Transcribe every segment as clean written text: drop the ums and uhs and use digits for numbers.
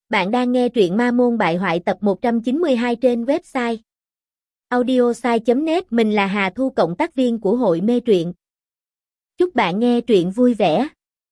Bạn đang nghe truyện Ma Môn Bại Hoại tập 192 trên website audiosai.net. Mình là Hà Thu, cộng tác viên của hội mê truyện. Chúc bạn nghe truyện vui vẻ.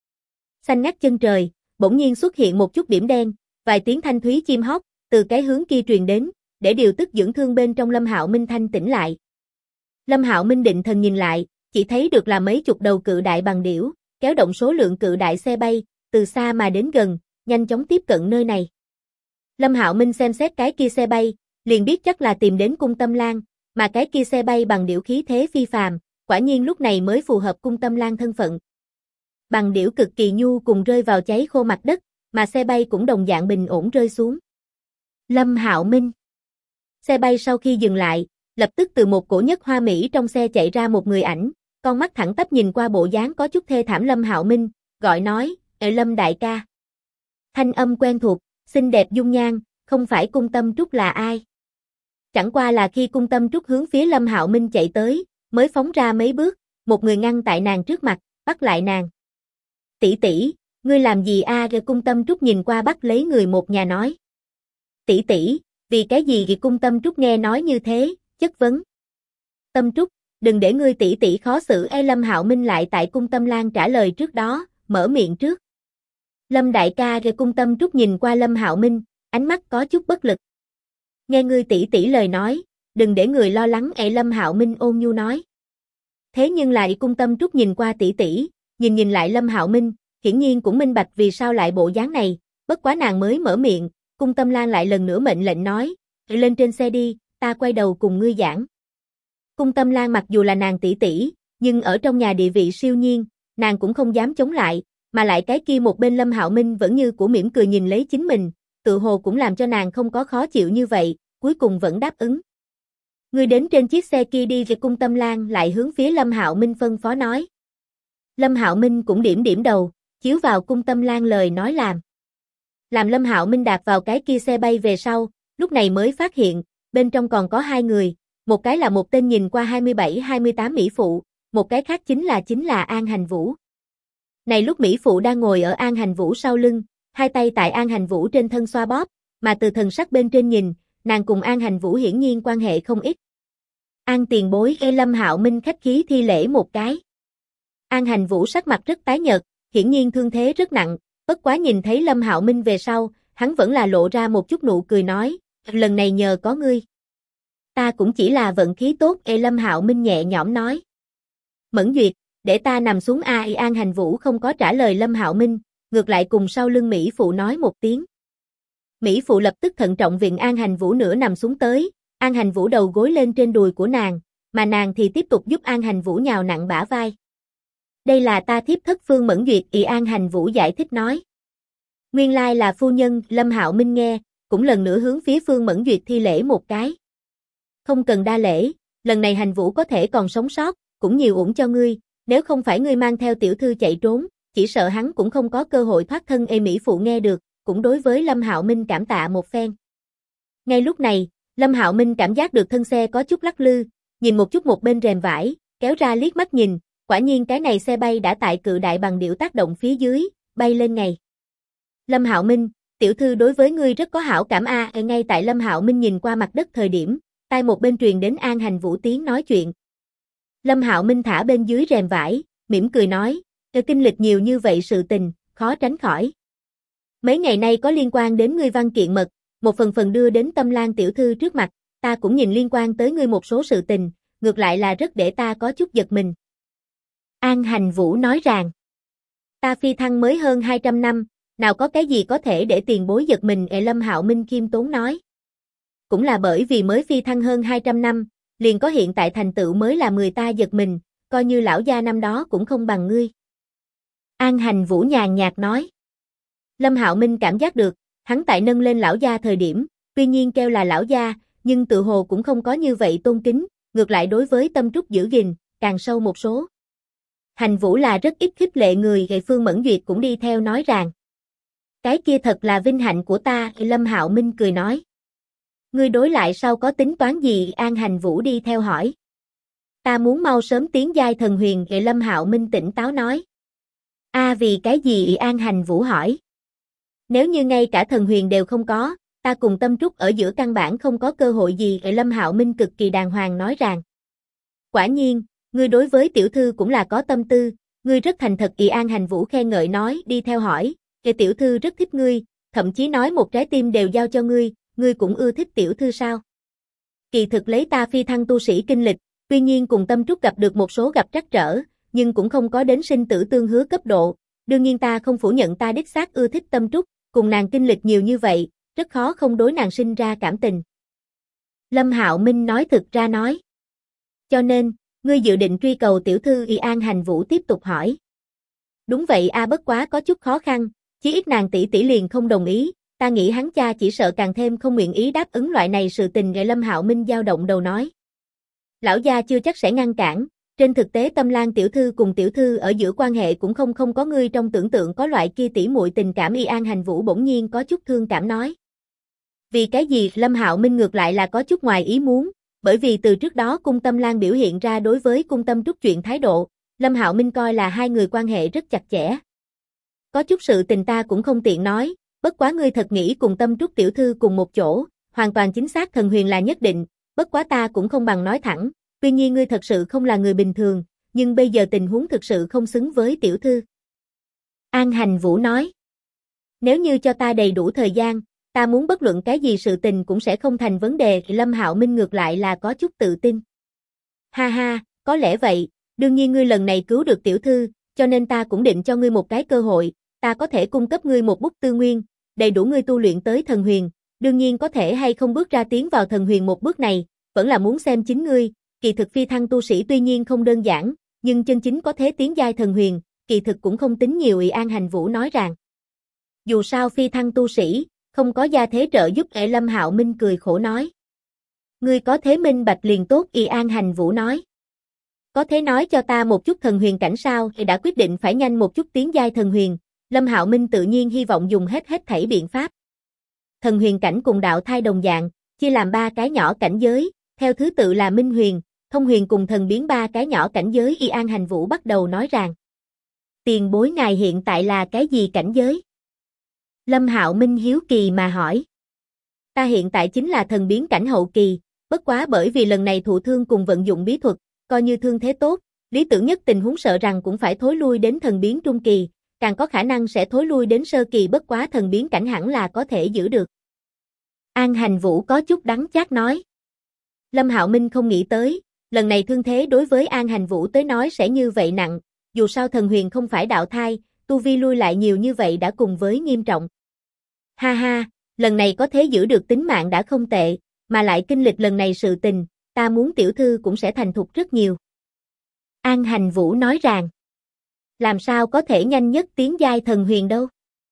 Xanh ngắt chân trời, bỗng nhiên xuất hiện một chút điểm đen, vài tiếng thanh thúy chim hót từ cái hướng kia truyền đến, để điều tức dưỡng thương bên trong Lâm Hạo Minh thanh tỉnh lại. Lâm Hạo Minh định thần nhìn lại, chỉ thấy được là mấy chục đầu cự đại bằng điểu, kéo động số lượng cự đại xe bay, từ xa mà đến gần, nhanh chóng tiếp cận nơi này. Lâm Hạo Minh xem xét cái kia xe bay, liền biết chắc là tìm đến Cung Tâm Lang, mà cái kia xe bay bằng điểu khí thế phi phàm, quả nhiên lúc này mới phù hợp Cung Tâm Lang thân phận. Bằng điểu cực kỳ nhu cùng rơi vào cháy khô mặt đất, mà xe bay cũng đồng dạng bình ổn rơi xuống. Lâm Hạo Minh. Xe bay sau khi dừng lại, lập tức từ một cổ nhất hoa mỹ trong xe chạy ra một người ảnh, con mắt thẳng tắp nhìn qua bộ dáng có chút thê thảm Lâm Hạo Minh, gọi nói: Lâm đại ca." Thanh âm quen thuộc, xinh đẹp dung nhan, không phải Cung Tâm Trúc là ai? Chẳng qua là khi Cung Tâm Trúc hướng phía Lâm Hạo Minh chạy tới, mới phóng ra mấy bước, một người ngăn tại nàng trước mặt, bắt lại nàng. "Tỷ tỷ, ngươi làm gì a?" Cung Tâm Trúc nhìn qua bắt lấy người một nhà nói. "Tỷ tỷ, vì cái gì?" Cung Tâm Trúc nghe nói như thế, chất vấn. "Tâm Trúc, đừng để ngươi tỷ tỷ khó xử." Lâm Hạo Minh lại tại Cung Tâm Lang trả lời trước đó, mở miệng trước. "Lâm đại ca." Cung Tâm Trúc nhìn qua Lâm Hạo Minh, ánh mắt có chút bất lực. "Nghe ngươi tỷ tỷ lời nói, đừng để người lo lắng." Lâm Hạo Minh ôn nhu nói. Thế nhưng lại Cung Tâm Trúc nhìn qua tỷ tỷ, nhìn lại Lâm Hạo Minh, hiển nhiên cũng minh bạch vì sao lại bộ dáng này, bất quá nàng mới mở miệng, Cung Tâm Lang lại lần nữa mệnh lệnh nói: "Lên trên xe đi, ta quay đầu cùng ngươi giảng." Cung Tâm Lang mặc dù là nàng tỷ tỷ, nhưng ở trong nhà địa vị siêu nhiên, nàng cũng không dám chống lại, mà lại cái kia một bên Lâm Hạo Minh vẫn như cũ mỉm cười nhìn lấy chính mình, tự hồ cũng làm cho nàng không có khó chịu như vậy, cuối cùng vẫn đáp ứng. "Ngươi đến trên chiếc xe kia đi." Về Cung Tâm Lang lại hướng phía Lâm Hạo Minh phân phó nói. Lâm Hạo Minh cũng điểm đầu, chiếu vào Cung Tâm Lang lời nói làm. Làm Lâm Hạo Minh đạp vào cái kia xe bay về sau, lúc này mới phát hiện, bên trong còn có hai người, một cái là một tên nhìn qua 27-28 mỹ phụ, một cái khác chính là An Hành Vũ. Này lúc mỹ phụ đang ngồi ở An Hành Vũ sau lưng, hai tay tại An Hành Vũ trên thân xoa bóp, mà từ thần sắc bên trên nhìn, nàng cùng An Hành Vũ hiển nhiên quan hệ không ít. "An tiền bối." Lâm Hạo Minh khách khí thi lễ một cái. An Hành Vũ sắc mặt rất tái nhợt, hiển nhiên thương thế rất nặng, bất quá nhìn thấy Lâm Hạo Minh về sau, hắn vẫn là lộ ra một chút nụ cười nói: "Lần này nhờ có ngươi. Ta cũng chỉ là vận khí tốt." Lâm Hạo Minh nhẹ nhõm nói. "Mẫn Duyệt, để ta nằm xuống a." An Hành Vũ không có trả lời Lâm Hạo Minh, ngược lại cùng sau lưng mỹ phụ nói một tiếng. Mỹ phụ lập tức thận trọng viện An Hành Vũ nửa nằm xuống tới, An Hành Vũ đầu gối lên trên đùi của nàng, mà nàng thì tiếp tục giúp An Hành Vũ nhào nặng bả vai. "Đây là ta thiếp thất Phương Mẫn Duyệt." An Hành Vũ giải thích nói. "Nguyên lai là phu nhân." Lâm Hạo Minh nghe, cũng lần nữa hướng phía Phương Mẫn Duyệt thi lễ một cái. "Không cần đa lễ, lần này Hành Vũ có thể còn sống sót, cũng nhiều uổng cho ngươi, nếu không phải ngươi mang theo tiểu thư chạy trốn, chỉ sợ hắn cũng không có cơ hội thoát thân." Mỹ phụ nghe được, cũng đối với Lâm Hạo Minh cảm tạ một phen. Ngay lúc này, Lâm Hạo Minh cảm giác được thân xe có chút lắc lư, nhìn một chút một bên rèm vải, kéo ra liếc mắt nhìn, quả nhiên cái này xe bay đã tại cự đại bằng điểu tác động phía dưới, bay lên ngày. "Lâm Hạo Minh, tiểu thư đối với ngươi rất có hảo cảm a." Ngay tại Lâm Hạo Minh nhìn qua mặt đất thời điểm, tai một bên truyền đến An Hành Vũ tiếng nói chuyện. Lâm Hạo Minh thả bên dưới rèm vải, mỉm cười nói: "Kinh lịch nhiều như vậy sự tình, khó tránh khỏi. Mấy ngày nay có liên quan đến ngươi văn kiện mật, một phần đưa đến Tâm Lang tiểu thư trước mặt, ta cũng nhìn liên quan tới ngươi một số sự tình, ngược lại là rất để ta có chút giật mình." An Hành Vũ nói rằng: "Ta phi thăng mới hơn 200 năm, nào có cái gì có thể để tiền bối giật mình." Lâm Hạo Minh khiêm tốn nói. "Cũng là bởi vì mới phi thăng hơn 200 năm, liền có hiện tại thành tựu mới là người ta giật mình, coi như lão gia năm đó cũng không bằng ngươi." An Hành Vũ nhàn nhạt nói. Lâm Hạo Minh cảm giác được, hắn tại nâng lên lão gia thời điểm, tuy nhiên kêu là lão gia, nhưng tự hồ cũng không có như vậy tôn kính, ngược lại đối với Tâm Trúc giữ gìn, càng sâu một số. Hành Vũ là rất ít khích lệ người, Phương Mẫn Duyệt cũng đi theo nói rằng: "Cái kia thật là vinh hạnh của ta." Lâm Hạo Minh cười nói. "Ngươi đối lại sau có tính toán gì?" An Hành Vũ đi theo hỏi. "Ta muốn mau sớm tiến giai thần huyền." Lâm Hạo Minh tỉnh táo nói. "Vì cái gì?" An Hành Vũ hỏi. Nếu như ngay cả thần huyền đều không có, ta cùng Tâm Trúc ở giữa căn bản không có cơ hội gì. Lâm Hạo Minh cực kỳ đàng hoàng nói rằng. Quả nhiên, ngươi đối với tiểu thư cũng là có tâm tư, ngươi rất thành thật. An Hành Vũ khen ngợi nói, đi theo hỏi, tiểu thư rất thích ngươi, thậm chí nói một trái tim đều giao cho ngươi cũng ưa thích tiểu thư sao? Kỳ thực lấy ta phi thăng tu sĩ kinh lịch, tuy nhiên cùng Tâm Trúc gặp được một số gặp trắc trở, nhưng cũng không có đến sinh tử tương hứa cấp độ. Đương nhiên ta không phủ nhận ta đích xác ưa thích Tâm Trúc, cùng nàng kinh lịch nhiều như vậy, rất khó không đối nàng sinh ra cảm tình. Lâm Hạo Minh nói thực ra nói. Cho nên, ngươi dự định truy cầu tiểu thư? An Hành Vũ tiếp tục hỏi. Đúng vậy bất quá có chút khó khăn, chí ít nàng tỷ tỷ liền không đồng ý, ta nghĩ hắn cha chỉ sợ càng thêm không nguyện ý đáp ứng loại này sự tình. Lâm Hạo Minh dao động đầu nói. Lão gia chưa chắc sẽ ngăn cản, trên thực tế Tâm Lan tiểu thư cùng tiểu thư ở giữa quan hệ cũng không có ngươi trong tưởng tượng có loại kia tỉ muội tình cảm. An Hành Vũ bỗng nhiên có chút thương cảm nói. Vì cái gì? Lâm Hạo Minh ngược lại là có chút ngoài ý muốn, bởi vì từ trước đó Cung Tâm Lan biểu hiện ra đối với Cung Tâm Trúc chuyện thái độ, Lâm Hạo Minh coi là hai người quan hệ rất chặt chẽ. Có chút sự tình ta cũng không tiện nói, bất quá ngươi thật nghĩ cùng Tâm Trúc tiểu thư cùng một chỗ, hoàn toàn chính xác thần huyền là nhất định, bất quá ta cũng không bằng nói thẳng, tuy nhiên ngươi thật sự không là người bình thường, nhưng bây giờ tình huống thực sự không xứng với tiểu thư. An Hành Vũ nói. Nếu như cho ta đầy đủ thời gian, ta muốn bất luận cái gì sự tình cũng sẽ không thành vấn đề. Lâm Hạo Minh ngược lại là có chút tự tin. Ha ha, có lẽ vậy, đương nhiên ngươi lần này cứu được tiểu thư, cho nên ta cũng định cho ngươi một cái cơ hội, ta có thể cung cấp ngươi một bút tư nguyên, đầy đủ ngươi tu luyện tới thần huyền, đương nhiên có thể hay không bước ra tiến vào thần huyền một bước này, vẫn là muốn xem chính ngươi. Kỳ thực phi thăng tu sĩ tuy nhiên không đơn giản, nhưng chân chính có thế tiến giai thần huyền, kỳ thực cũng không tính nhiều. An Hành Vũ nói rằng. Dù sao phi thăng tu sĩ, không có gia thế trợ giúp. Lâm Hạo Minh cười khổ nói. Ngươi có thế minh bạch liền tốt. An Hành Vũ nói. Có thế nói cho ta một chút thần huyền cảnh sao? Đã quyết định phải nhanh một chút tiến giai thần huyền, Lâm Hạo Minh tự nhiên hy vọng dùng hết thảy biện pháp. Thần huyền cảnh cùng đạo thai đồng dạng, chia làm 3 cái nhỏ cảnh giới, theo thứ tự là minh huyền, thông huyền cùng thần biến 3 cái nhỏ cảnh giới. An Hành Vũ bắt đầu nói rằng. Tiền bối ngài hiện tại là cái gì cảnh giới? Lâm Hạo Minh hiếu kỳ mà hỏi. Ta hiện tại chính là thần biến cảnh hậu kỳ, bất quá bởi vì lần này thụ thương cùng vận dụng bí thuật, coi như thương thế tốt, lý tưởng nhất tình huống sợ rằng cũng phải thối lui đến thần biến trung kỳ, càng có khả năng sẽ thối lui đến sơ kỳ, bất quá thần biến cảnh hẳn là có thể giữ được. An Hành Vũ có chút đắng chát nói. Lâm Hạo Minh không nghĩ tới, lần này thương thế đối với An Hành Vũ tới nói sẽ như vậy nặng, dù sao thần huyền không phải đạo thai, tu vi lui lại nhiều như vậy đã cùng với nghiêm trọng. Ha ha, lần này có thể giữ được tính mạng đã không tệ, mà lại kinh lịch lần này sự tình, ta muốn tiểu thư cũng sẽ thành thục rất nhiều. An Hành Vũ nói rằng. Làm sao có thể nhanh nhất tiến giai thần huyền đâu?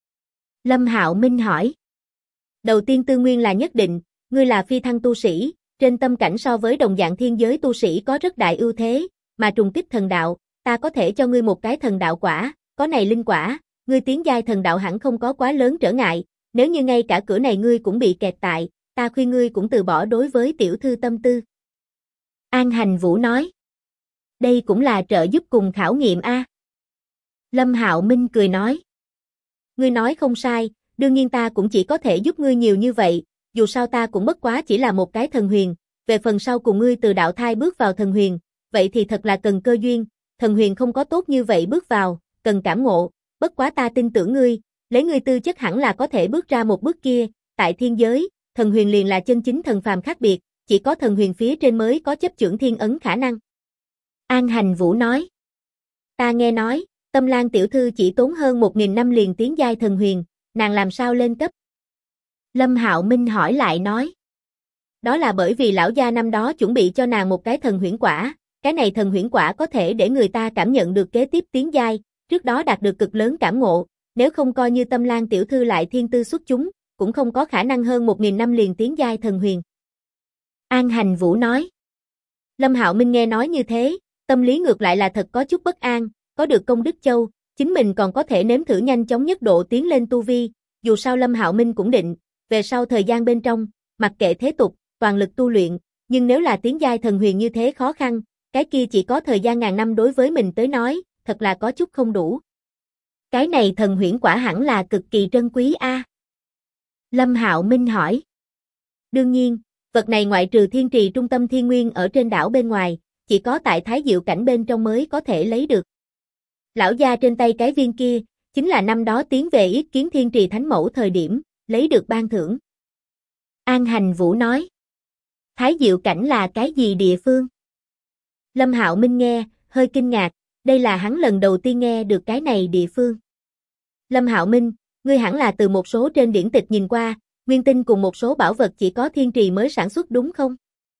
Lâm Hạo Minh hỏi. Đầu tiên tư nguyên là nhất định, ngươi là phi thăng tu sĩ, trên tâm cảnh so với đồng dạng thiên giới tu sĩ có rất đại ưu thế, mà trùng kích thần đạo, ta có thể cho ngươi một cái thần đạo quả, có này linh quả, ngươi tiến giai thần đạo hẳn không có quá lớn trở ngại, nếu như ngay cả cửa này ngươi cũng bị kẹt tại, ta khuyên ngươi cũng từ bỏ đối với tiểu thư tâm tư. An Hành Vũ nói. Đây cũng là trợ giúp cùng khảo nghiệm a. Lâm Hạo Minh cười nói. Ngươi nói không sai, đương nhiên ta cũng chỉ có thể giúp ngươi nhiều như vậy, dù sao ta cũng bất quá chỉ là một cái thần huyền, về phần sau cùng ngươi từ đạo thai bước vào thần huyền, vậy thì thật là cần cơ duyên, thần huyền không có tốt như vậy bước vào, cần cảm ngộ, bất quá ta tin tưởng ngươi, lấy ngươi tư chất hẳn là có thể bước ra một bước kia, tại thiên giới, thần huyền liền là chân chính thần phàm khác biệt, chỉ có thần huyền phía trên mới có chấp chưởng thiên ấn khả năng. An Hành Vũ nói. Ta nghe nói, Tâm Lan tiểu thư chỉ tốn hơn 1000 năm liền tiến giai thần huyền, nàng làm sao lên cấp? Lâm Hạo Minh hỏi lại nói. Đó là bởi vì lão gia năm đó chuẩn bị cho nàng một cái thần huyễn quả, cái này thần huyễn quả có thể để người ta cảm nhận được kế tiếp tiến giai, trước đó đạt được cực lớn cảm ngộ, nếu không coi như Tâm Lan tiểu thư lại thiên tư xuất chúng, cũng không có khả năng hơn 1000 năm liền tiến giai thần huyền. An Hành Vũ nói. Lâm Hạo Minh nghe nói như thế, tâm lý ngược lại là thật có chút bất an, có được công đức châu, chính mình còn có thể nếm thử nhanh chóng nhất độ tiến lên tu vi, dù sao Lâm Hạo Minh cũng định, về sau thời gian bên trong, mặc kệ thế tục, toàn lực tu luyện, nhưng nếu là tiến giai thần huyền như thế khó khăn, cái kia chỉ có thời gian ngàn năm đối với mình tới nói, thật là có chút không đủ. Cái này thần huyễn quả hẳn là cực kỳ trân quý a. Lâm Hạo Minh hỏi. Đương nhiên, vật này ngoại trừ thiên trì trung tâm thiên nguyên ở trên đảo bên ngoài, chỉ có tại Thái Diệu cảnh bên trong mới có thể lấy được. Lão gia trên tay cái viên kia, chính là năm đó tiến về yết kiến thiên trì thánh mẫu thời điểm, lấy được ban thưởng. An Hành Vũ nói. Thái Diệu cảnh là cái gì địa phương? Lâm Hạo Minh nghe, hơi kinh ngạc, đây là hắn lần đầu tiên nghe được cái này địa phương. Lâm Hạo Minh, ngươi hẳn là từ một số trên điển tịch nhìn qua, nguyên tinh cùng một số bảo vật chỉ có thiên trì mới sản xuất đúng không?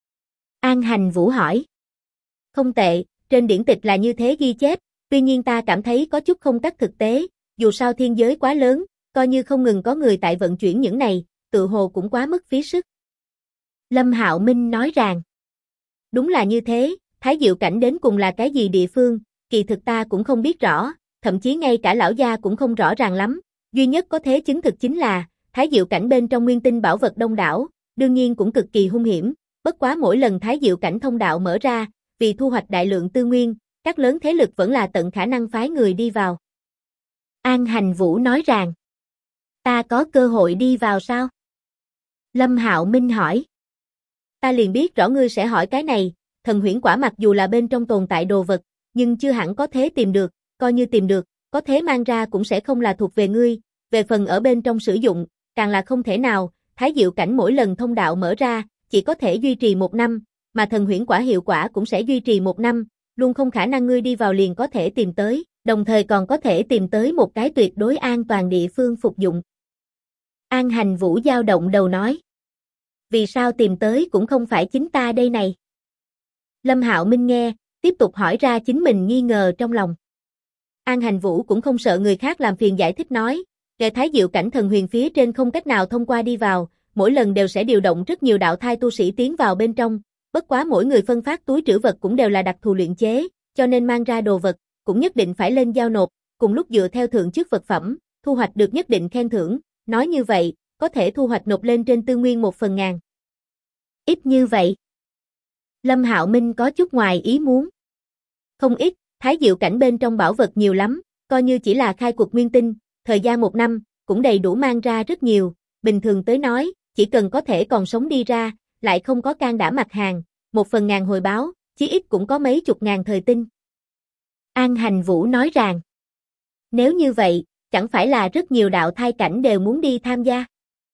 An Hành Vũ hỏi. Không tệ, trên điển tịch là như thế ghi chép, tuy nhiên ta cảm thấy có chút không cắt thực tế, dù sao thiên giới quá lớn, coi như không ngừng có người tại vận chuyển những này, tự hồ cũng quá mức phí sức. Lâm Hạo Minh nói rằng, đúng là như thế, Thái Diệu cảnh đến cùng là cái gì địa phương, kỳ thực ta cũng không biết rõ, thậm chí ngay cả lão gia cũng không rõ ràng lắm, duy nhất có thể chứng thực chính là, Thái Diệu cảnh bên trong nguyên tinh bảo vật đông đảo, đương nhiên cũng cực kỳ hung hiểm, bất quá mỗi lần Thái Diệu cảnh thông đạo mở ra, vì thu hoạch đại lượng tư nguyên, các lớn thế lực vẫn là tận khả năng phái người đi vào. An Hành Vũ nói rằng, ta có cơ hội đi vào sao? Lâm Hạo Minh hỏi. Ta liền biết rõ ngươi sẽ hỏi cái này, thần huyễn quả mặc dù là bên trong tồn tại đồ vật, nhưng chưa hẳn có thế tìm được, coi như tìm được, có thế mang ra cũng sẽ không là thuộc về ngươi, về phần ở bên trong sử dụng, càng là không thể nào, Thái Diệu cảnh mỗi lần thông đạo mở ra, chỉ có thể duy trì 1 năm, mà thần huyễn quả hiệu quả cũng sẽ duy trì 1 năm, luôn không khả năng ngươi đi vào liền có thể tìm tới, đồng thời còn có thể tìm tới một cái tuyệt đối an toàn địa phương phục dụng. An Hành Vũ dao động đầu nói. Vì sao tìm tới cũng không phải chính ta đây này? Lâm Hạo Minh nghe, tiếp tục hỏi ra chính mình nghi ngờ trong lòng. An Hành Vũ cũng không sợ người khác làm phiền giải thích nói, kẻ Thái Diệu cảnh thần huyền phía trên không cách nào thông qua đi vào, mỗi lần đều sẽ điều động rất nhiều đạo thai tu sĩ tiến vào bên trong, bất quá mỗi người phân phát túi trữ vật cũng đều là đặc thù luyện chế, cho nên mang ra đồ vật, cũng nhất định phải lên giao nộp, cùng lúc dựa theo thượng chức vật phẩm, thu hoạch được nhất định khen thưởng, nói như vậy, có thể thu hoạch nộp lên trên tư nguyên 1/1000. Ít như vậy. Lâm Hạo Minh có chút ngoài ý muốn. Không ít, Thái Diệu cảnh bên trong bảo vật nhiều lắm, coi như chỉ là khai cuộc nguyên tinh, thời gian 1 năm, cũng đầy đủ mang ra rất nhiều, bình thường tới nói, chỉ cần có thể còn sống đi ra, lại không có can đảm mặt hàng, 1/1000 hồi báo, chí ít cũng có mấy chục ngàn thời tinh. An Hành Vũ nói rằng, nếu như vậy, chẳng phải là rất nhiều đạo thai cảnh đều muốn đi tham gia?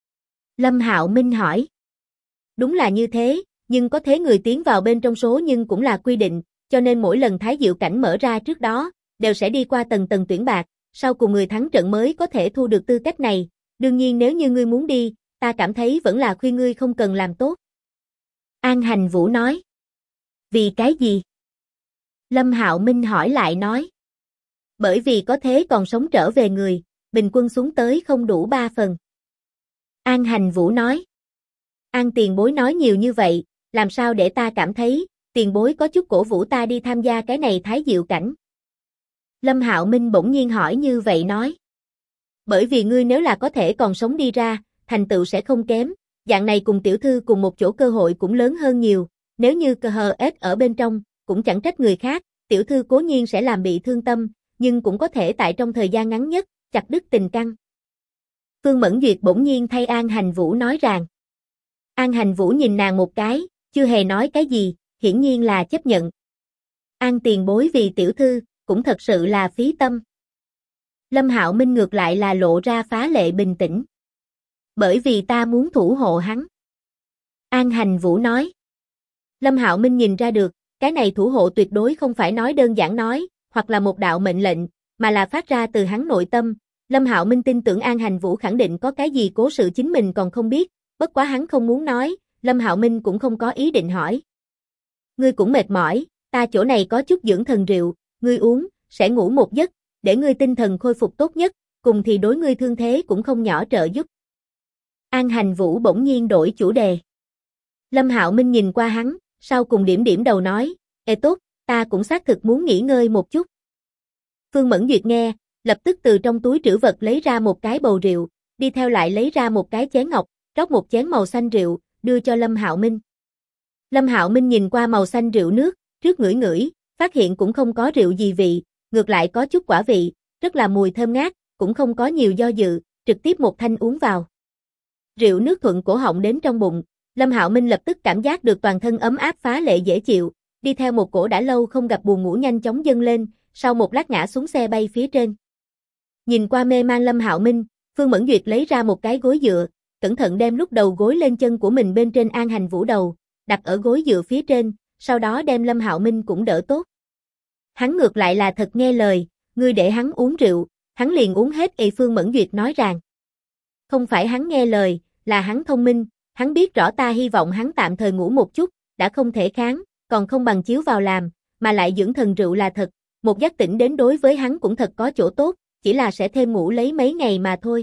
Lâm Hạo Minh hỏi. Đúng là như thế, nhưng có thế người tiến vào bên trong số nhưng cũng là quy định, cho nên mỗi lần Thái Diệu cảnh mở ra trước đó, đều sẽ đi qua tầng tầng tuyển bạc, sau cùng người thắng trận mới có thể thu được tư cách này, đương nhiên nếu như ngươi muốn đi, ta cảm thấy vẫn là khuyên ngươi không cần làm tốt. An Hành Vũ nói. Vì cái gì? Lâm Hạo Minh hỏi lại nói. Bởi vì có thế còn sống trở về người, bình quân xuống tới không đủ 3 phần. An Hành Vũ nói. An tiền bối nói nhiều như vậy, làm sao để ta cảm thấy, tiền bối có chút cổ vũ ta đi tham gia cái này Thái Diệu cảnh. Lâm Hạo Minh bỗng nhiên hỏi như vậy nói. Bởi vì ngươi nếu là có thể còn sống đi ra, thành tựu sẽ không kém, dạng này cùng tiểu thư cùng một chỗ cơ hội cũng lớn hơn nhiều, nếu như cơ hờ ếch ở bên trong, cũng chẳng trách người khác, tiểu thư cố nhiên sẽ làm bị thương tâm, nhưng cũng có thể tại trong thời gian ngắn nhất, chặt đứt tình căng. Phương Mẫn Duyệt bỗng nhiên thay An Hành Vũ nói rằng. An Hành Vũ nhìn nàng một cái, chưa hề nói cái gì, hiển nhiên là chấp nhận. An tiền bối vì tiểu thư, cũng thật sự là phí tâm. Lâm Hạo Minh ngược lại là lộ ra phá lệ bình tĩnh. Bởi vì ta muốn thủ hộ hắn. An Hành Vũ nói. Lâm Hạo Minh nhìn ra được, cái này thủ hộ tuyệt đối không phải nói đơn giản nói, hoặc là một đạo mệnh lệnh, mà là phát ra từ hắn nội tâm. Lâm Hạo Minh tin tưởng An Hành Vũ khẳng định có cái gì cố sự chính mình còn không biết, bất quá hắn không muốn nói, Lâm Hạo Minh cũng không có ý định hỏi. Ngươi cũng mệt mỏi, ta chỗ này có chút dưỡng thần rượu, ngươi uống, sẽ ngủ một giấc, để ngươi tinh thần khôi phục tốt nhất, cùng thì đối ngươi thương thế cũng không nhỏ trợ giúp. An Hành Vũ bỗng nhiên đổi chủ đề. Lâm Hạo Minh nhìn qua hắn, sau cùng điểm điểm đầu nói, ê tốt, ta cũng xác thực muốn nghỉ ngơi một chút. Phương Mẫn Duyệt nghe, lập tức từ trong túi trữ vật lấy ra một cái bầu rượu, đi theo lại lấy ra một cái chén ngọc, rót một chén màu xanh rượu, đưa cho Lâm Hạo Minh. Lâm Hạo Minh nhìn qua màu xanh rượu nước, trước ngửi ngửi, phát hiện cũng không có rượu gì vị, ngược lại có chút quả vị, rất là mùi thơm ngát, cũng không có nhiều do dự, trực tiếp một thanh uống vào. Rượu nước thuận cổ họng đến trong bụng, Lâm Hạo Minh lập tức cảm giác được toàn thân ấm áp phá lệ dễ chịu, đi theo một cổ đã lâu không gặp buồn ngủ nhanh chóng dâng lên, sau một lát ngã xuống xe bay phía trên. Nhìn qua mê man Lâm Hạo Minh, Phương Mẫn Duyệt lấy ra một cái gối dựa, cẩn thận đem lúc đầu gối lên chân của mình bên trên An Hành Vũ đầu, đặt ở gối dựa phía trên, sau đó đem Lâm Hạo Minh cũng đỡ tốt. Hắn ngược lại là thật nghe lời, ngươi để hắn uống rượu, hắn liền uống hết. Phương Mẫn Duyệt nói rằng, không phải hắn nghe lời, là hắn thông minh, hắn biết rõ ta hy vọng hắn tạm thời ngủ một chút, đã không thể kháng, còn không bằng chiếu vào làm, mà lại dưỡng thần rượu là thật, một giấc tỉnh đến đối với hắn cũng thật có chỗ tốt, chỉ là sẽ thêm ngủ lấy mấy ngày mà thôi.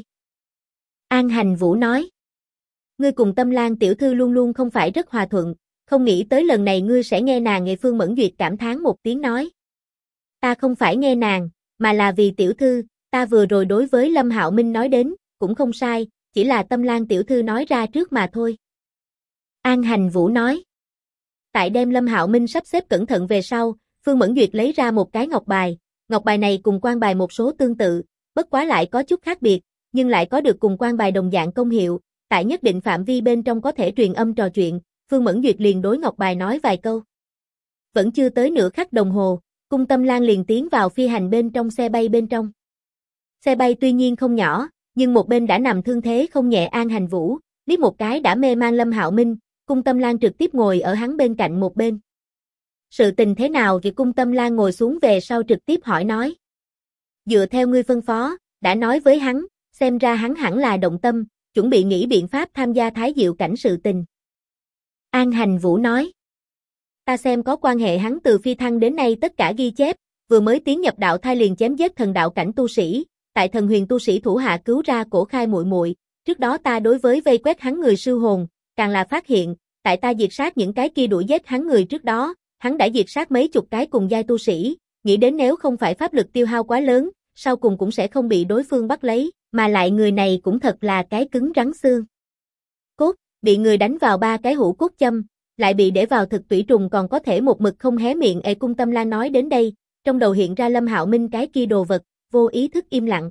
An Hành Vũ nói, ngươi cùng Tâm Lan tiểu thư luôn luôn không phải rất hòa thuận, không nghĩ tới lần này ngươi sẽ nghe nàng. Phương Mẫn Duyệt cảm thán một tiếng nói, ta không phải nghe nàng, mà là vì tiểu thư, ta vừa rồi đối với Lâm Hạo Minh nói đến, cũng không sai, chỉ là Tâm Lan tiểu thư nói ra trước mà thôi. An Hành Vũ nói, tại đem Lâm Hạo Minh sắp xếp cẩn thận về sau, Phương Mẫn Duyệt lấy ra một cái ngọc bài này cùng quan bài một số tương tự, bất quá lại có chút khác biệt, nhưng lại có được cùng quan bài đồng dạng công hiệu, tại nhất định phạm vi bên trong có thể truyền âm trò chuyện, Phương Mẫn Duyệt liền đối ngọc bài nói vài câu. Vẫn chưa tới nửa khắc đồng hồ, Cung Tâm Lan liền tiến vào phi hành bên trong xe bay bên trong. Xe bay tuy nhiên không nhỏ, nhưng một bên đã nằm thương thế không nhẹ An Hành Vũ, liếc một cái đã mê man Lâm Hạo Minh, Cung Tâm Lan trực tiếp ngồi ở hắn bên cạnh một bên. Sự tình thế nào? Thì Cung Tâm Lan ngồi xuống về sau trực tiếp hỏi nói. Dựa theo ngươi phân phó, đã nói với hắn, xem ra hắn hẳn là động tâm, chuẩn bị nghĩ biện pháp tham gia Thái Diệu cảnh sự tình. An Hành Vũ nói. Ta xem có quan hệ hắn từ phi thăng đến nay tất cả ghi chép, vừa mới tiến nhập đạo thai liền chém giết thần đạo cảnh tu sĩ, tại thần huyền tu sĩ thủ hạ cứu ra Cổ Khai muội muội, trước đó ta đối với vây quét hắn người sư hồn, càng là phát hiện, tại ta diệt sát những cái kia đuổi giết hắn người trước đó, hắn đã diệt sát mấy chục cái cùng giai tu sĩ, nghĩ đến nếu không phải pháp lực tiêu hao quá lớn, sau cùng cũng sẽ không bị đối phương bắt lấy, mà lại người này cũng thật là cái cứng rắn xương cốt, bị người đánh vào 3 cái hũ cốt châm, lại bị để vào thực tủy trùng còn có thể một mực không hé miệng. Cung Tâm Lan nói đến đây, trong đầu hiện ra Lâm Hạo Minh cái kia đồ vật, vô ý thức im lặng.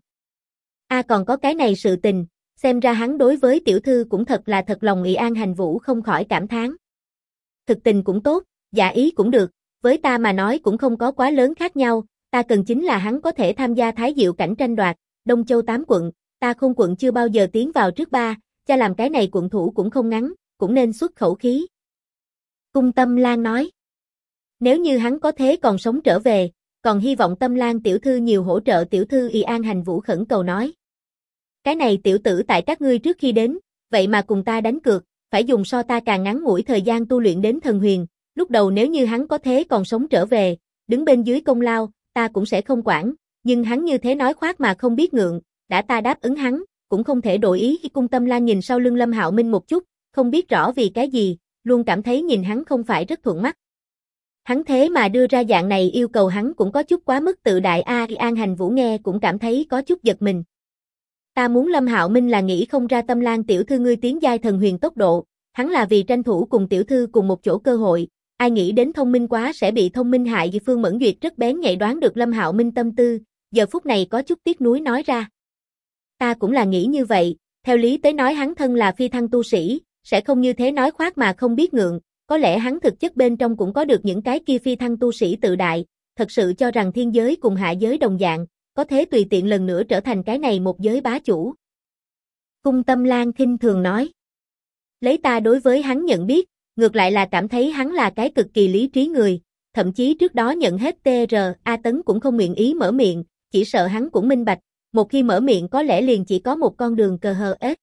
Còn có cái này sự tình, xem ra hắn đối với tiểu thư cũng thật là thật lòng. An Hành Vũ không khỏi cảm thán. Thực tình cũng tốt, giả ý cũng được, với ta mà nói cũng không có quá lớn khác nhau, ta cần chính là hắn có thể tham gia Thái Diệu cảnh tranh đoạt, Đông Châu 8 quận, ta Khôn quận chưa bao giờ tiến vào trước 3, cha làm cái này quận thủ cũng không ngắn, cũng nên xuất khẩu khí. Cung Tâm Lan nói, nếu như hắn có thế còn sống trở về, còn hy vọng Tâm Lan tiểu thư nhiều hỗ trợ tiểu thư. An Hành Vũ khẩn cầu nói, cái này tiểu tử tại các ngươi trước khi đến, vậy mà cùng ta đánh cược, phải dùng so ta càng ngắn ngủi thời gian tu luyện đến thần huyền, lúc đầu nếu như hắn có thế còn sống trở về, đứng bên dưới công lao, ta cũng sẽ không quản, nhưng hắn như thế nói khoác mà không biết ngượng, đã ta đáp ứng hắn, cũng không thể đổi ý. Cung Tâm Lan nhìn sau lưng Lâm Hạo Minh một chút, không biết rõ vì cái gì, luôn cảm thấy nhìn hắn không phải rất thuận mắt. Hắn thế mà đưa ra dạng này yêu cầu hắn cũng có chút quá mức tự đại. An Hành Vũ nghe cũng cảm thấy có chút giật mình. Ta muốn Lâm Hạo Minh là nghĩ không ra Tâm Lan tiểu thư ngươi tiến giai thần huyền tốc độ, hắn là vì tranh thủ cùng tiểu thư cùng một chỗ cơ hội, ai nghĩ đến thông minh quá sẽ bị thông minh hại. Phương Mẫn Duyệt rất bén nhạy đoán được Lâm Hạo Minh tâm tư, giờ phút này có chút tiếc nuối nói ra. Ta cũng là nghĩ như vậy, theo lý tới nói hắn thân là phi thăng tu sĩ, sẽ không như thế nói khoác mà không biết ngượng, có lẽ hắn thực chất bên trong cũng có được những cái kia phi thăng tu sĩ tự đại, thật sự cho rằng thiên giới cùng hạ giới đồng dạng, có thế tùy tiện lần nữa trở thành cái này một giới bá chủ. Cung Tâm Lan khinh thường nói. Lấy ta đối với hắn nhận biết, ngược lại là cảm thấy hắn là cái cực kỳ lý trí người, thậm chí trước đó nhận hết TRA tấn cũng không nguyện ý mở miệng, chỉ sợ hắn cũng minh bạch, một khi mở miệng có lẽ liền chỉ có một con đường CHS.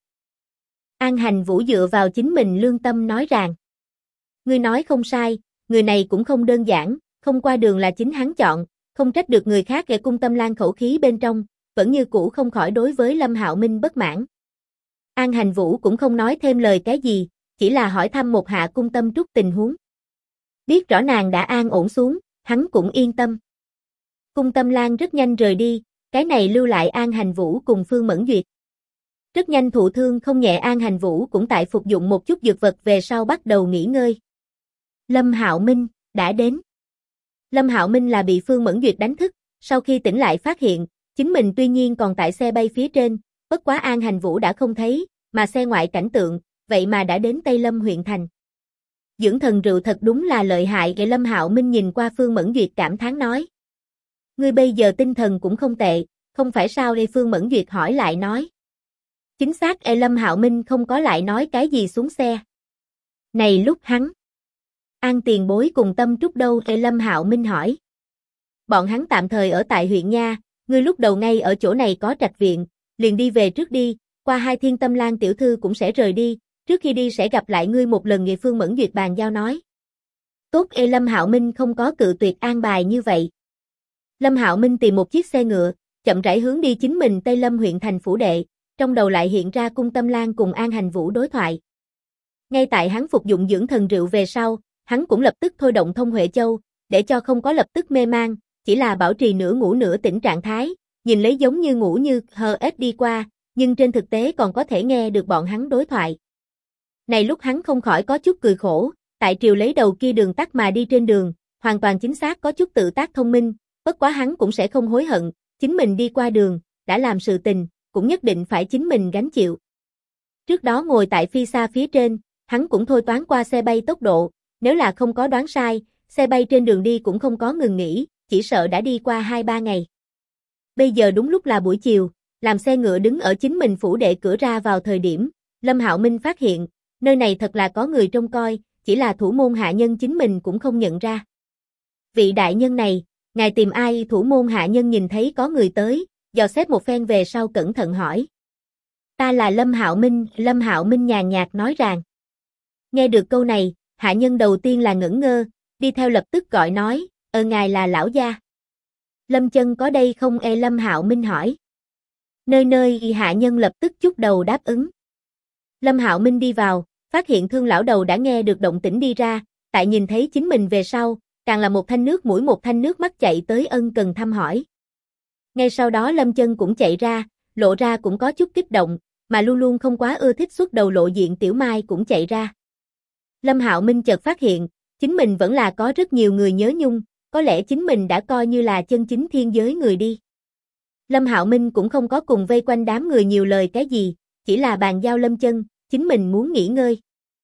An Hành Vũ dựa vào chính mình lương tâm nói rằng. Ngươi nói không sai, người này cũng không đơn giản, không qua đường là chính hắn chọn, không trách được người khác. Cung Tâm Lan khẩu khí bên trong, vẫn như cũ không khỏi đối với Lâm Hạo Minh bất mãn. An Hành Vũ cũng không nói thêm lời cái gì, chỉ là hỏi thăm một hạ Cung Tâm Trúc tình huống. Biết rõ nàng đã an ổn xuống, hắn cũng yên tâm. Cung Tâm Lan rất nhanh rời đi, cái này lưu lại An Hành Vũ cùng Phương Mẫn Duyệt. Rất nhanh thụ thương không nhẹ An Hành Vũ cũng tại phục dụng một chút dược vật về sau bắt đầu nghỉ ngơi. Lâm Hạo Minh đã đến. Lâm Hạo Minh là bị Phương Mẫn Duyệt đánh thức, sau khi tỉnh lại phát hiện, Chính mình tuy nhiên còn tại xe bay phía trên, bất quá An Hành Vũ đã không thấy, mà xe ngoại cảnh tượng, vậy mà đã đến Tây Lâm huyện thành. Dưỡng thần rượu thật đúng là lợi hại. Lâm Hạo Minh nhìn qua Phương Mẫn Duyệt cảm thán nói. Ngươi bây giờ tinh thần cũng không tệ, không phải sao? Phương Mẫn Duyệt hỏi lại nói. Chính xác. Lâm Hạo Minh không có lại nói cái gì xuống xe. Này lúc hắn, An tiền bối cùng Tâm Trúc đâu? Lâm Hạo Minh hỏi. Bọn hắn tạm thời ở tại huyện nha, ngươi lúc đầu ngay ở chỗ này có trạch viện, liền đi về trước đi, qua 2 thiên Tâm Lan tiểu thư cũng sẽ rời đi, trước khi đi sẽ gặp lại ngươi một lần. Nghị Phương Mẫn Duyệt bàn giao nói. Tốt. Lâm Hạo Minh không có cự tuyệt an bài như vậy. Lâm Hạo Minh tìm một chiếc xe ngựa, chậm rãi hướng đi chính mình Tây Lâm huyện thành phủ đệ, trong đầu lại hiện ra Cung Tâm Lan cùng An Hành Vũ đối thoại. Ngay tại hắn phục dụng dưỡng thần rượu về sau, hắn cũng lập tức thôi động Thông Huệ Châu, để cho không có lập tức mê man, chỉ là bảo trì nửa ngủ nửa tỉnh trạng thái, nhìn lấy giống như ngủ như hết đi qua, nhưng trên thực tế còn có thể nghe được bọn hắn đối thoại. Này lúc hắn không khỏi có chút cười khổ, tại triều lấy đầu kia đường tắt mà đi trên đường, hoàn toàn chính xác có chút tự tác thông minh, bất quá hắn cũng sẽ không hối hận, chính mình đi qua đường, đã làm sự tình, cũng nhất định phải chính mình gánh chịu. Trước đó ngồi tại phi xa phía trên, hắn cũng thôi toán qua xe bay tốc độ, nếu là không có đoán sai, xe bay trên đường đi cũng không có ngừng nghỉ, chỉ sợ đã đi qua 2-3 ngày. Bây giờ đúng lúc là buổi chiều, làm xe ngựa đứng ở chính mình phủ đệ cửa ra vào thời điểm, Lâm Hạo Minh phát hiện, nơi này thật là có người trông coi, chỉ là thủ môn hạ nhân chính mình cũng không nhận ra. Vị đại nhân này, ngài tìm ai? Thủ môn hạ nhân nhìn thấy có người tới, dò xét một phen về sau cẩn thận hỏi. Ta là Lâm Hạo Minh. Lâm Hạo Minh nhàn nhạt nói rằng. Nghe được câu này, hạ nhân đầu tiên là ngẩn ngơ, đi theo lập tức gọi nói, ngài là lão gia. Lâm Chân có đây không? Lâm Hạo Minh hỏi. Nơi nơi. Hạ nhân lập tức chúc đầu đáp ứng. Lâm Hạo Minh đi vào, phát hiện Thương lão đầu đã nghe được động tĩnh đi ra, tại nhìn thấy chính mình về sau, càng là một thanh nước mũi một thanh nước mắt chạy tới ân cần thăm hỏi. Ngay sau đó Lâm Chân cũng chạy ra, lộ ra cũng có chút kích động, mà luôn luôn không quá ưa thích xuất đầu lộ diện Tiểu Mai cũng chạy ra. Lâm Hạo Minh chợt phát hiện, chính mình vẫn là có rất nhiều người nhớ nhung, có lẽ chính mình đã coi như là chân chính thiên giới người đi. Lâm Hạo Minh cũng không có cùng vây quanh đám người nhiều lời cái gì, chỉ là bàn giao Lâm Chân, chính mình muốn nghỉ ngơi.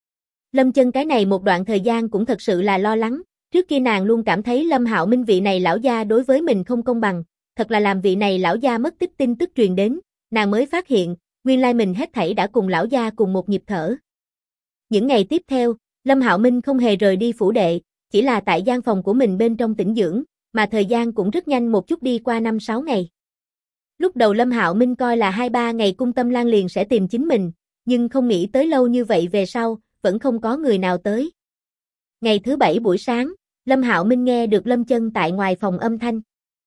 Lâm Chân cái này một đoạn thời gian cũng thật sự là lo lắng, trước kia nàng luôn cảm thấy Lâm Hạo Minh vị này lão gia đối với mình không công bằng, thật là làm vị này lão gia mất tích tin tức truyền đến, nàng mới phát hiện, nguyên lai mình hết thảy đã cùng lão gia cùng một nhịp thở. Những ngày tiếp theo, Lâm Hạo Minh không hề rời đi phủ đệ, chỉ là tại gian phòng của mình bên trong tĩnh dưỡng, mà thời gian cũng rất nhanh một chút đi qua 5-6 ngày. Lúc đầu Lâm Hạo Minh coi là 2-3 ngày Cung Tâm Lan liền sẽ tìm chính mình, nhưng không nghĩ tới lâu như vậy về sau, vẫn không có người nào tới. Ngày thứ 7 buổi sáng, Lâm Hạo Minh nghe được Lâm Chân tại ngoài phòng âm thanh.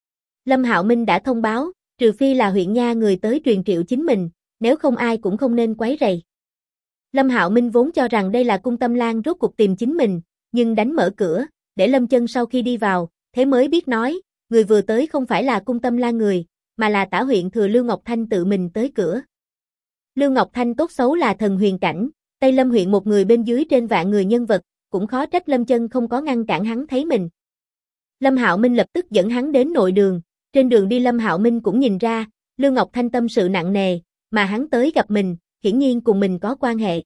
Lâm Hạo Minh đã thông báo, trừ phi là huyện nha người tới truyền triệu chính mình, nếu không ai cũng không nên quấy rầy. Lâm Hạo Minh vốn cho rằng đây là Cung Tâm Lan rốt cuộc tìm chính mình, nhưng đánh mở cửa, để Lâm Chân sau khi đi vào, thế mới biết nói, người vừa tới không phải là Cung Tâm Lan người, mà là Tả huyện thừa Lưu Ngọc Thanh tự mình tới cửa. Lưu Ngọc Thanh tốt xấu là thần huyền cảnh, Tây Lâm huyện một người bên dưới trên vạn người nhân vật, cũng khó trách Lâm Chân không có ngăn cản hắn thấy mình. Lâm Hạo Minh lập tức dẫn hắn đến nội đường, trên đường đi Lâm Hạo Minh cũng nhìn ra, Lưu Ngọc Thanh tâm sự nặng nề, mà hắn tới gặp mình, hiển nhiên cùng mình có quan hệ.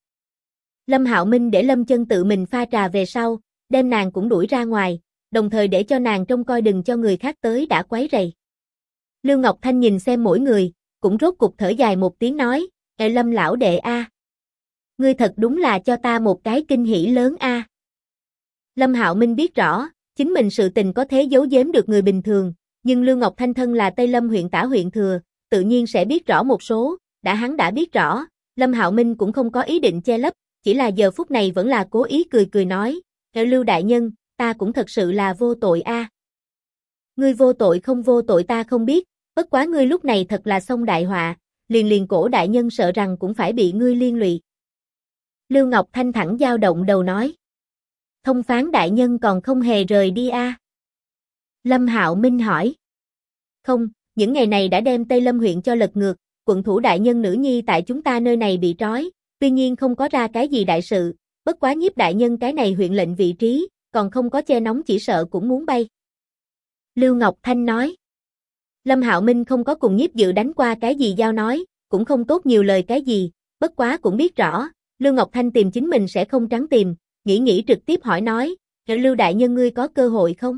Lâm Hạo Minh để Lâm Chân tự mình pha trà về sau, đem nàng cũng đuổi ra ngoài, đồng thời để cho nàng trông coi đừng cho người khác tới đã quấy rầy. Lưu Ngọc Thanh nhìn xem mỗi người, cũng rốt cục thở dài một tiếng nói, Lâm lão đệ a, ngươi thật đúng là cho ta một cái kinh hỉ lớn a. Lâm Hạo Minh biết rõ, chính mình sự tình có thế giấu giếm được người bình thường, nhưng Lưu Ngọc Thanh thân là Tây Lâm huyện Tả huyện thừa, tự nhiên sẽ biết rõ một số, hắn đã biết rõ, Lâm Hạo Minh cũng không có ý định che lấp, chỉ là giờ phút này vẫn là cố ý cười cười nói, Lưu đại nhân, ta cũng thật sự là vô tội a. Ngươi vô tội không vô tội ta không biết, bất quá ngươi lúc này thật là xông đại họa, liền cổ đại nhân sợ rằng cũng phải bị ngươi liên lụy. Lưu Ngọc Thanh thẳng dao động đầu nói. Thông phán đại nhân còn không hề rời đi a? Lâm Hạo Minh hỏi. Không, những ngày này đã đem Tây Lâm huyện cho lật ngược, quận thủ đại nhân nữ nhi tại chúng ta nơi này bị trói, tuy nhiên không có ra cái gì đại sự, bất quá Nhiếp đại nhân cái này huyện lệnh vị trí, còn không có che nóng chỉ sợ cũng muốn bay. Lưu Ngọc Thanh nói. Lâm Hạo Minh không có cùng Nhiếp Dự đánh qua cái gì giao nói, cũng không tốt nhiều lời cái gì, bất quá cũng biết rõ, Lưu Ngọc Thanh tìm chính mình sẽ không trắng tìm, nghĩ trực tiếp hỏi nói, Lưu đại nhân ngươi có cơ hội không?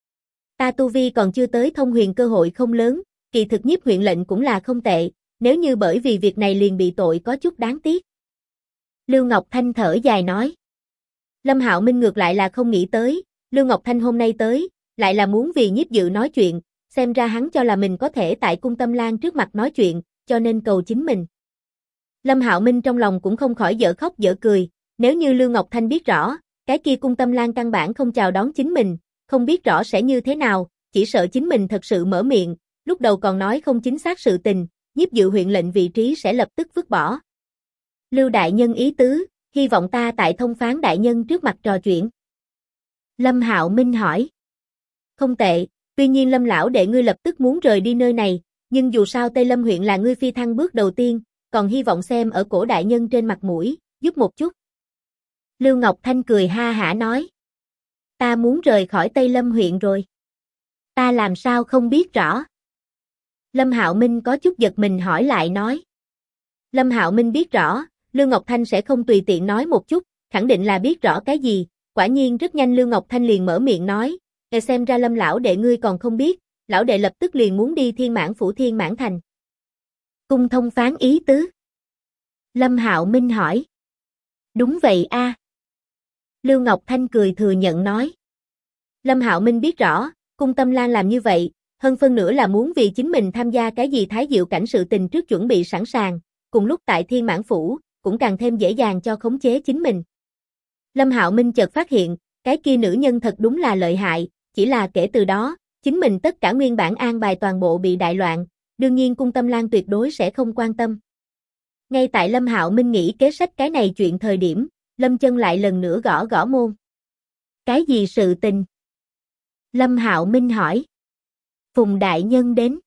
Ta tu vi còn chưa tới thông huyền cơ hội không lớn, kỳ thực Nhiếp huyện lệnh cũng là không tệ, nếu như bởi vì việc này liền bị tội có chút đáng tiếc. Lưu Ngọc Thanh thở dài nói. Lâm Hạo Minh ngược lại là không nghĩ tới, Lưu Ngọc Thanh hôm nay tới, lại là muốn vì Nhiếp Dự nói chuyện, xem ra hắn cho là mình có thể tại Cung Tâm Lan trước mặt nói chuyện, cho nên cầu chính mình. Lâm Hạo Minh trong lòng cũng không khỏi dở khóc dở cười, nếu như Lưu Ngọc Thanh biết rõ, cái kia Cung Tâm Lan căn bản không chào đón chính mình, không biết rõ sẽ như thế nào, chỉ sợ chính mình thật sự mở miệng, lúc đầu còn nói không chính xác sự tình, Nhiếp Dự huyện lệnh vị trí sẽ lập tức vứt bỏ. Lưu đại nhân ý tứ, hy vọng ta tại thông phán đại nhân trước mặt trò chuyện. Lâm Hạo Minh hỏi. Không tệ, tuy nhiên Lâm lão đệ ngươi lập tức muốn rời đi nơi này, nhưng dù sao Tây Lâm huyện là ngươi phi thăng bước đầu tiên, còn hy vọng xem ở cổ đại nhân trên mặt mũi, giúp một chút. Lưu Ngọc Thanh cười ha hả nói. Ta muốn rời khỏi Tây Lâm huyện rồi. Ta làm sao không biết rõ. Lâm Hạo Minh có chút giật mình hỏi lại nói. Lâm Hạo Minh biết rõ, Lưu Ngọc Thanh sẽ không tùy tiện nói một chút, khẳng định là biết rõ cái gì, quả nhiên rất nhanh Lưu Ngọc Thanh liền mở miệng nói, xem ra Lâm lão đệ ngươi còn không biết, lão đệ lập tức liền muốn đi Thiên Mãn phủ Thiên Mãn thành. Cung thông phán ý tứ. Lâm Hạo Minh hỏi. Đúng vậy a. Lưu Ngọc Thanh cười thừa nhận nói. Lâm Hạo Minh biết rõ, Cung Tâm Lan làm như vậy, hơn phân nửa là muốn vì chính mình tham gia cái gì thái diệu cảnh sự tình trước chuẩn bị sẵn sàng, cùng lúc tại Thiên Mãn phủ, cũng càng thêm dễ dàng cho khống chế chính mình. Lâm Hạo Minh chợt phát hiện, cái kia nữ nhân thật đúng là lợi hại, chỉ là kể từ đó, chính mình tất cả nguyên bản an bài toàn bộ bị đại loạn, đương nhiên Cung Tâm Lan tuyệt đối sẽ không quan tâm. Ngay tại Lâm Hạo Minh nghĩ kế sách cái này chuyện thời điểm, Lâm Chân lại lần nữa gõ gõ môn. Cái gì sự tình? Lâm Hạo Minh hỏi. Phùng đại nhân đến.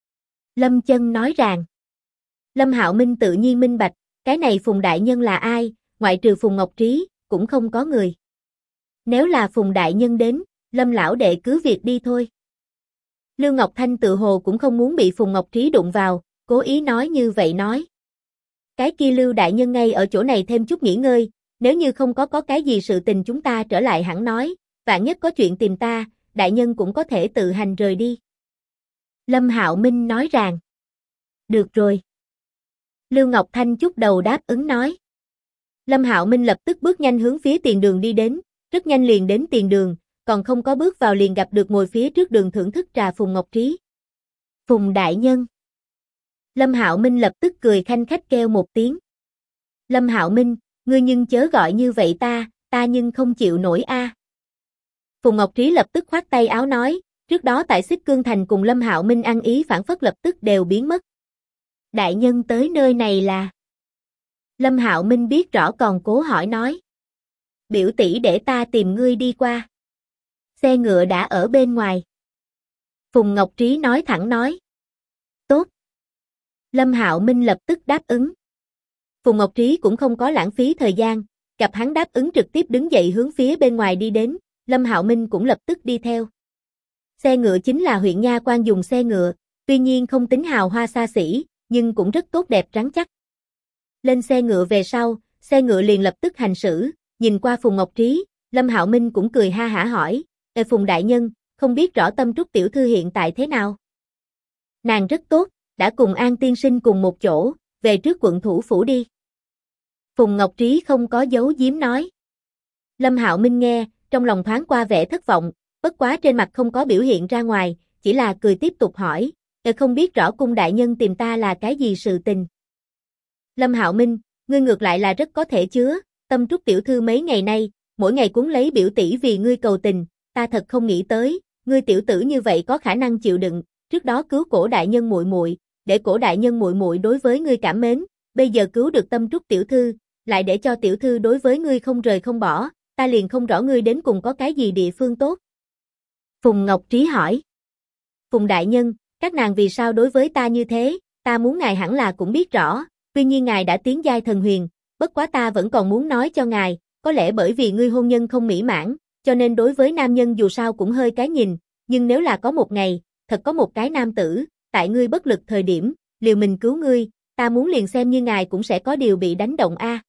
Lâm Chân nói rằng. Lâm Hạo Minh tự nhiên minh bạch, cái này Phùng đại nhân là ai, ngoại trừ Phùng Ngọc Trí, cũng không có người. Nếu là Phùng đại nhân đến, Lâm lão đệ cứ việc đi thôi. Lưu Ngọc Thanh tự hồ cũng không muốn bị Phùng Ngọc Trí đụng vào, cố ý nói như vậy nói. Cái kia Lưu đại nhân ngay ở chỗ này thêm chút nghỉ ngơi, nếu như không có cái gì sự tình chúng ta trở lại hẳn nói, vạn nhất có chuyện tìm ta, đại nhân cũng có thể tự hành rời đi. Lâm Hạo Minh nói rằng. Được rồi. Lưu Ngọc Thanh chút đầu đáp ứng nói. Lâm Hạo Minh lập tức bước nhanh hướng phía tiền đường đi đến, rất nhanh liền đến tiền đường, còn không có bước vào liền gặp được ngồi phía trước đường thưởng thức trà Phùng Ngọc Trí. Phùng đại nhân. Lâm Hạo Minh lập tức cười khanh khách kêu một tiếng. Lâm Hạo Minh, ngươi nhưng chớ gọi như vậy ta nhưng không chịu nổi a. Phùng Ngọc Trí lập tức khoát tay áo nói, trước đó tại Xích Cương Thành cùng Lâm Hạo Minh ăn ý phản phất lập tức đều biến mất. Đại nhân tới nơi này là... Lâm Hạo Minh biết rõ còn cố hỏi nói. Biểu tỷ để ta tìm ngươi đi qua. Xe ngựa đã ở bên ngoài. Phùng Ngọc Trí nói thẳng nói. Tốt. Lâm Hạo Minh lập tức đáp ứng. Phùng Ngọc Trí cũng không có lãng phí thời gian, gặp hắn đáp ứng trực tiếp đứng dậy hướng phía bên ngoài đi đến, Lâm Hạo Minh cũng lập tức đi theo. Xe ngựa chính là huyện nha quan dùng xe ngựa, tuy nhiên không tính hào hoa xa xỉ, nhưng cũng rất tốt đẹp rắn chắc. Lên xe ngựa về sau, xe ngựa liền lập tức hành xử, nhìn qua Phùng Ngọc Trí, Lâm Hạo Minh cũng cười ha hả hỏi, Phùng đại nhân, không biết rõ Tâm Trúc tiểu thư hiện tại thế nào? Nàng rất tốt, đã cùng An tiên sinh cùng một chỗ, về trước quận thủ phủ đi. Phùng Ngọc Trí không có giấu giếm nói. Lâm Hạo Minh nghe, trong lòng thoáng qua vẻ thất vọng, bất quá trên mặt không có biểu hiện ra ngoài, chỉ là cười tiếp tục hỏi, không biết rõ cung đại nhân tìm ta là cái gì sự tình. Lâm Hạo Minh, ngươi ngược lại là rất có thể chứa, Tâm Trúc tiểu thư mấy ngày nay, mỗi ngày cuốn lấy biểu tỷ vì ngươi cầu tình, ta thật không nghĩ tới, ngươi tiểu tử như vậy có khả năng chịu đựng, trước đó cứu cổ đại nhân muội muội, để cổ đại nhân muội muội đối với ngươi cảm mến, bây giờ cứu được Tâm Trúc tiểu thư, lại để cho tiểu thư đối với ngươi không rời không bỏ, ta liền không rõ ngươi đến cùng có cái gì địa phương tốt. Phùng Ngọc Trí hỏi. Phùng đại nhân, các nàng vì sao đối với ta như thế, ta muốn ngài hẳn là cũng biết rõ, tuy nhiên ngài đã tiến giai thần huyền, bất quá ta vẫn còn muốn nói cho ngài, có lẽ bởi vì ngươi hôn nhân không mỹ mãn, cho nên đối với nam nhân dù sao cũng hơi cái nhìn, nhưng nếu là có một ngày, thật có một cái nam tử, tại ngươi bất lực thời điểm, liều mình cứu ngươi, ta muốn liền xem như ngài cũng sẽ có điều bị đánh động a.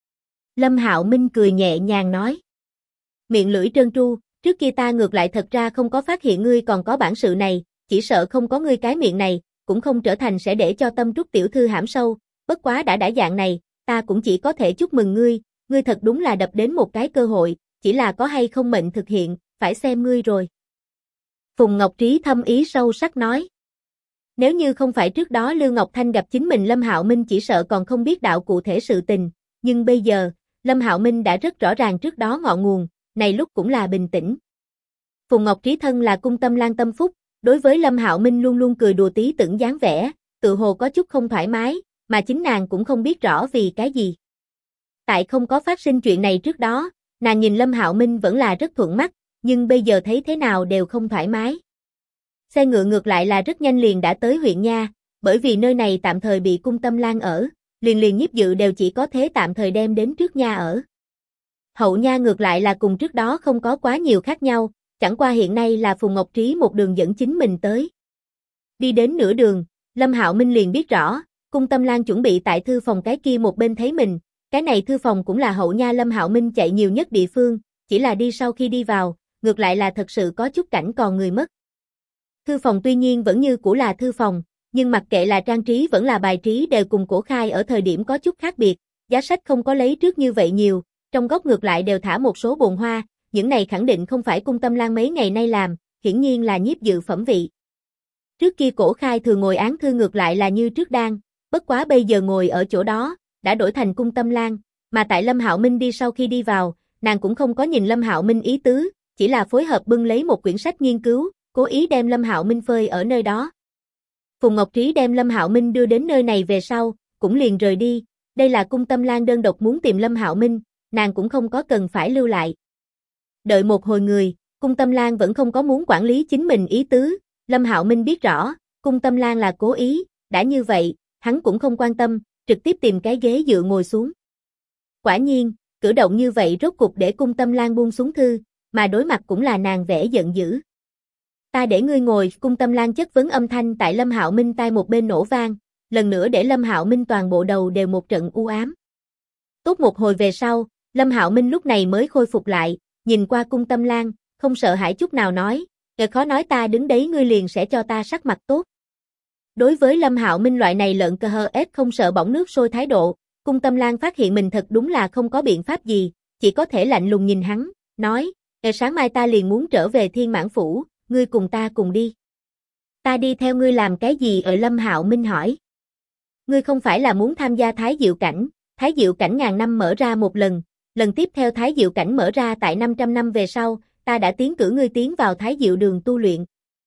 Lâm Hạo Minh cười nhẹ nhàng nói. Miệng lưỡi trơn tru, trước kia ta ngược lại thật ra không có phát hiện ngươi còn có bản sự này, chỉ sợ không có ngươi cái miệng này, cũng không trở thành sẽ để cho Tâm Trúc tiểu thư hãm sâu, bất quá đã dạng này, ta cũng chỉ có thể chúc mừng ngươi thật đúng là đập đến một cái cơ hội, chỉ là có hay không mệnh thực hiện, phải xem ngươi rồi. Phùng Ngọc Trí thâm ý sâu sắc nói. Nếu như không phải trước đó Lưu Ngọc Thanh gặp chính mình Lâm Hạo Minh chỉ sợ còn không biết đạo cụ thể sự tình, nhưng bây giờ, Lâm Hạo Minh đã rất rõ ràng trước đó ngọn nguồn, này lúc cũng là bình tĩnh. Phùng Ngọc Trí thân là cung tâm lan tâm phúc, đối với Lâm Hạo Minh luôn luôn cười đùa tí tưởng dáng vẻ, tự hồ có chút không thoải mái, mà chính nàng cũng không biết rõ vì cái gì. Tại không có phát sinh chuyện này trước đó, nàng nhìn Lâm Hạo Minh vẫn là rất thuận mắt, nhưng bây giờ thấy thế nào đều không thoải mái. Xe ngựa ngược lại là rất nhanh liền đã tới huyện nha, bởi vì nơi này tạm thời bị cung tâm lan ở, liền nhiếp dự đều chỉ có thế tạm thời đem đến trước nha ở. Hậu nha ngược lại là cùng trước đó không có quá nhiều khác nhau, chẳng qua hiện nay là Phùng Ngọc Trí một đường dẫn chính mình tới. Đi đến nửa đường, Lâm Hạo Minh liền biết rõ, cung tâm lan chuẩn bị tại thư phòng cái kia một bên thấy mình, cái này thư phòng cũng là hậu nha Lâm Hạo Minh chạy nhiều nhất địa phương, chỉ là đi sau khi đi vào, ngược lại là thật sự có chút cảnh còn người mất. Thư phòng tuy nhiên vẫn như cũ là thư phòng, nhưng mặc kệ là trang trí vẫn là bài trí đều cùng Cổ Khai ở thời điểm có chút khác biệt, giá sách không có lấy trước như vậy nhiều, trong góc ngược lại đều thả một số bồn hoa, những này khẳng định không phải cung tâm lan mấy ngày nay làm, hiển nhiên là nhiếp dự phẩm vị. Trước kia Cổ Khai thường ngồi án thư ngược lại là như trước đang, bất quá bây giờ ngồi ở chỗ đó, đã đổi thành cung tâm lan, mà tại Lâm Hạo Minh đi sau khi đi vào, nàng cũng không có nhìn Lâm Hạo Minh ý tứ, chỉ là phối hợp bưng lấy một quyển sách nghiên cứu, cố ý đem Lâm Hạo Minh phơi ở nơi đó. Phùng Ngọc Trí đem Lâm Hạo Minh đưa đến nơi này về sau, cũng liền rời đi, đây là cung tâm lan đơn độc muốn tìm Lâm Hạo Minh, nàng cũng không có cần phải lưu lại. Đợi một hồi người, cung tâm lan vẫn không có muốn quản lý chính mình ý tứ, Lâm Hạo Minh biết rõ, cung tâm lan là cố ý, đã như vậy, hắn cũng không quan tâm, trực tiếp tìm cái ghế dựa ngồi xuống. Quả nhiên, cử động như vậy rốt cục để cung tâm lan buông xuống thư, mà đối mặt cũng là nàng vẻ giận dữ. Ta để ngươi ngồi, cung tâm lan chất vấn âm thanh tại Lâm Hạo Minh tai một bên nổ vang, lần nữa để Lâm Hạo Minh toàn bộ đầu đều một trận u ám. Tốt một hồi về sau, Lâm Hạo Minh lúc này mới khôi phục lại, nhìn qua cung tâm lan, không sợ hãi chút nào nói, khó nói ta đứng đấy ngươi liền sẽ cho ta sắc mặt tốt. Đối với Lâm Hạo Minh loại này lợn cờ hờ ép không sợ bỏng nước sôi thái độ, cung tâm lan phát hiện mình thật đúng là không có biện pháp gì, chỉ có thể lạnh lùng nhìn hắn, nói, sáng mai ta liền muốn trở về Thiên Mãn Phủ, ngươi cùng ta cùng đi. Ta đi theo ngươi làm cái gì ở Lâm Hạo Minh hỏi. Ngươi không phải là muốn tham gia Thái Diệu Cảnh ngàn năm mở ra một lần, lần tiếp theo Thái Diệu Cảnh mở ra tại 500 năm về sau, ta đã tiến cử ngươi tiến vào Thái Diệu Đường tu luyện.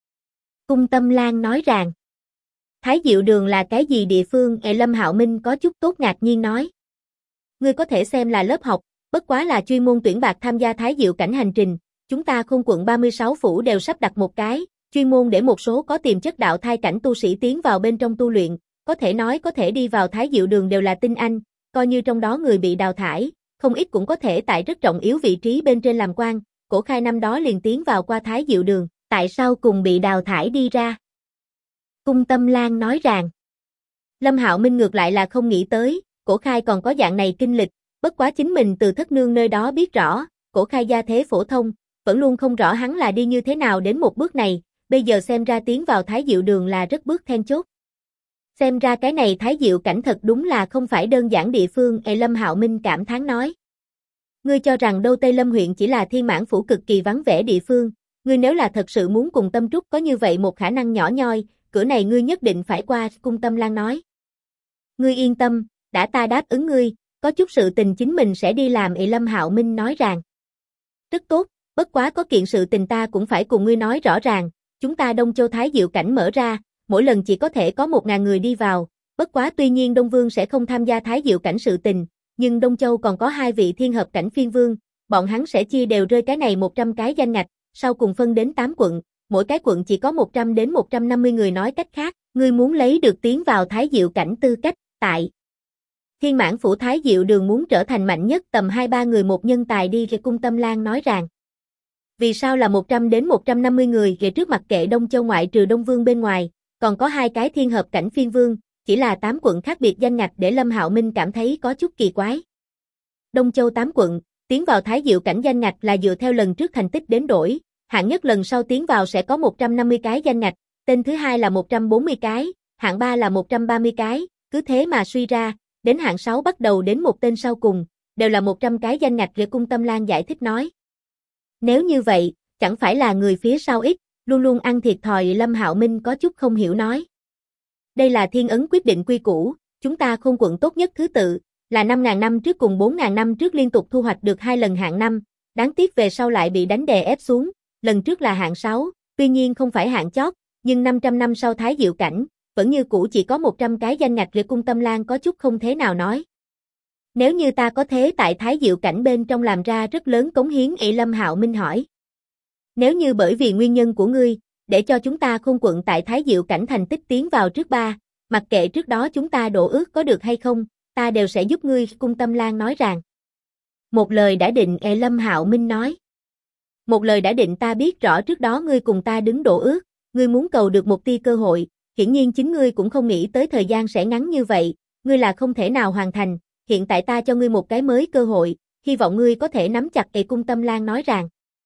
Cung Tâm Lan nói rằng, Thái Diệu Đường là cái gì địa phương? Lâm Hạo Minh có chút tốt ngạc nhiên nói. Ngươi có thể xem là lớp học, bất quá là chuyên môn tuyển bạc tham gia Thái Diệu Cảnh hành trình, chúng ta Khôn quận 36 phủ đều sắp đặt một cái, chuyên môn để một số có tiềm chất đạo thai cảnh tu sĩ tiến vào bên trong tu luyện, có thể nói có thể đi vào Thái Diệu Đường đều là tinh anh, coi như trong đó người bị đào thải, không ít cũng có thể tại rất trọng yếu vị trí bên trên làm quan. Cổ Khai năm đó liền tiến vào qua Thái Diệu Đường, tại sao cùng bị đào thải đi ra? Cung Tâm Lan nói rằng, Lâm Hạo Minh ngược lại là không nghĩ tới, Cổ Khai còn có dạng này kinh lịch, bất quá chính mình từ thất nương nơi đó biết rõ, Cổ Khai gia thế phổ thông, vẫn luôn không rõ hắn là đi như thế nào đến một bước này, bây giờ xem ra tiến vào Thái Diệu Đường là rất bước then chốt. Xem ra cái này Thái Diệu Cảnh thật đúng là không phải đơn giản địa phương, Lâm Hạo Minh cảm thán nói. Ngươi cho rằng đâu Tây Lâm huyện chỉ là Thiên Mãn Phủ cực kỳ vắng vẻ địa phương, ngươi nếu là thật sự muốn cùng Tâm Trúc có như vậy một khả năng nhỏ nhoi, cửa này ngươi nhất định phải qua, Cung Tâm Lan nói. Ngươi yên tâm, đã ta đáp ứng ngươi, có chút sự tình chính mình sẽ đi làm. Lâm Hạo Minh nói rằng. Rất tốt, bất quá có kiện sự tình ta cũng phải cùng ngươi nói rõ ràng, chúng ta Đông Châu Thái Diệu Cảnh mở ra, mỗi lần chỉ có thể có 1000 người đi vào, bất quá tuy nhiên Đông Vương sẽ không tham gia Thái Diệu Cảnh sự tình, nhưng Đông Châu còn có 2 vị Thiên Hợp Cảnh phiên vương, bọn hắn sẽ chia đều rơi cái này 100 cái danh ngạch, sau cùng phân đến 8 quận, mỗi cái quận chỉ có 100 đến 150 người. Nói cách khác, ngươi muốn lấy được tiến vào Thái Diệu Cảnh tư cách, tại Thiên Mãn Phủ Thái Diệu Đường muốn trở thành mạnh nhất tầm 2-3 người một nhân tài đi. Cung Tâm Lan nói rằng, Vì sao là 100 đến 150 người về trước mặt kệ Đông Châu ngoại trừ Đông Vương bên ngoài, còn có hai cái thiên hợp cảnh phiên vương, chỉ là 8 quận khác biệt danh ngạch để Lâm Hạo Minh cảm thấy có chút kỳ quái. Đông Châu 8 quận, tiến vào Thái Diệu cảnh danh ngạch là dựa theo lần trước thành tích đến đổi, hạng nhất lần sau tiến vào sẽ có 150 cái danh ngạch, tên thứ hai là 140 cái, hạng 3 là 130 cái, cứ thế mà suy ra, đến hạng 6 bắt đầu đến một tên sau cùng, đều là 100 cái danh ngạch. Rịa Cung Tâm Lan giải thích nói. Nếu như vậy, chẳng phải là người phía sau ít, luôn luôn ăn thiệt thòi. Lâm Hạo Minh có chút không hiểu nói. Đây là thiên ấn quyết định quy củ, chúng ta Khôn quận tốt nhất thứ tự, là 5.000 năm trước cùng 4.000 năm trước liên tục thu hoạch được 2 lần hạng 5, đáng tiếc về sau lại bị đánh đè ép xuống, lần trước là hạng 6, tuy nhiên không phải hạng chót, nhưng 500 năm sau Thái Diệu cảnh, vẫn như cũ chỉ có 100 cái danh ngạch. Rịa Cung Tâm Lan có chút không thế nào nói. Nếu như ta có thế tại Thái Diệu cảnh bên trong làm ra rất lớn cống hiến. Lâm Hạo Minh hỏi. Nếu như bởi vì nguyên nhân của ngươi, để cho chúng ta Khôn quận tại Thái Diệu cảnh thành tích tiến vào trước 3, mặc kệ trước đó chúng ta đổ ước có được hay không, ta đều sẽ giúp ngươi. Cung Tâm Lan nói rằng. Một lời đã định. Lâm Hạo Minh nói. Một lời đã định. Ta biết rõ trước đó ngươi cùng ta đứng đổ ước, ngươi muốn cầu được một tia cơ hội, hiển nhiên chính ngươi cũng không nghĩ tới thời gian sẽ ngắn như vậy, ngươi là không thể nào hoàn thành, hiện tại ta cho ngươi một cái mới cơ hội, hy vọng ngươi có thể nắm chặt. Cung Tâm Lan nói rằng.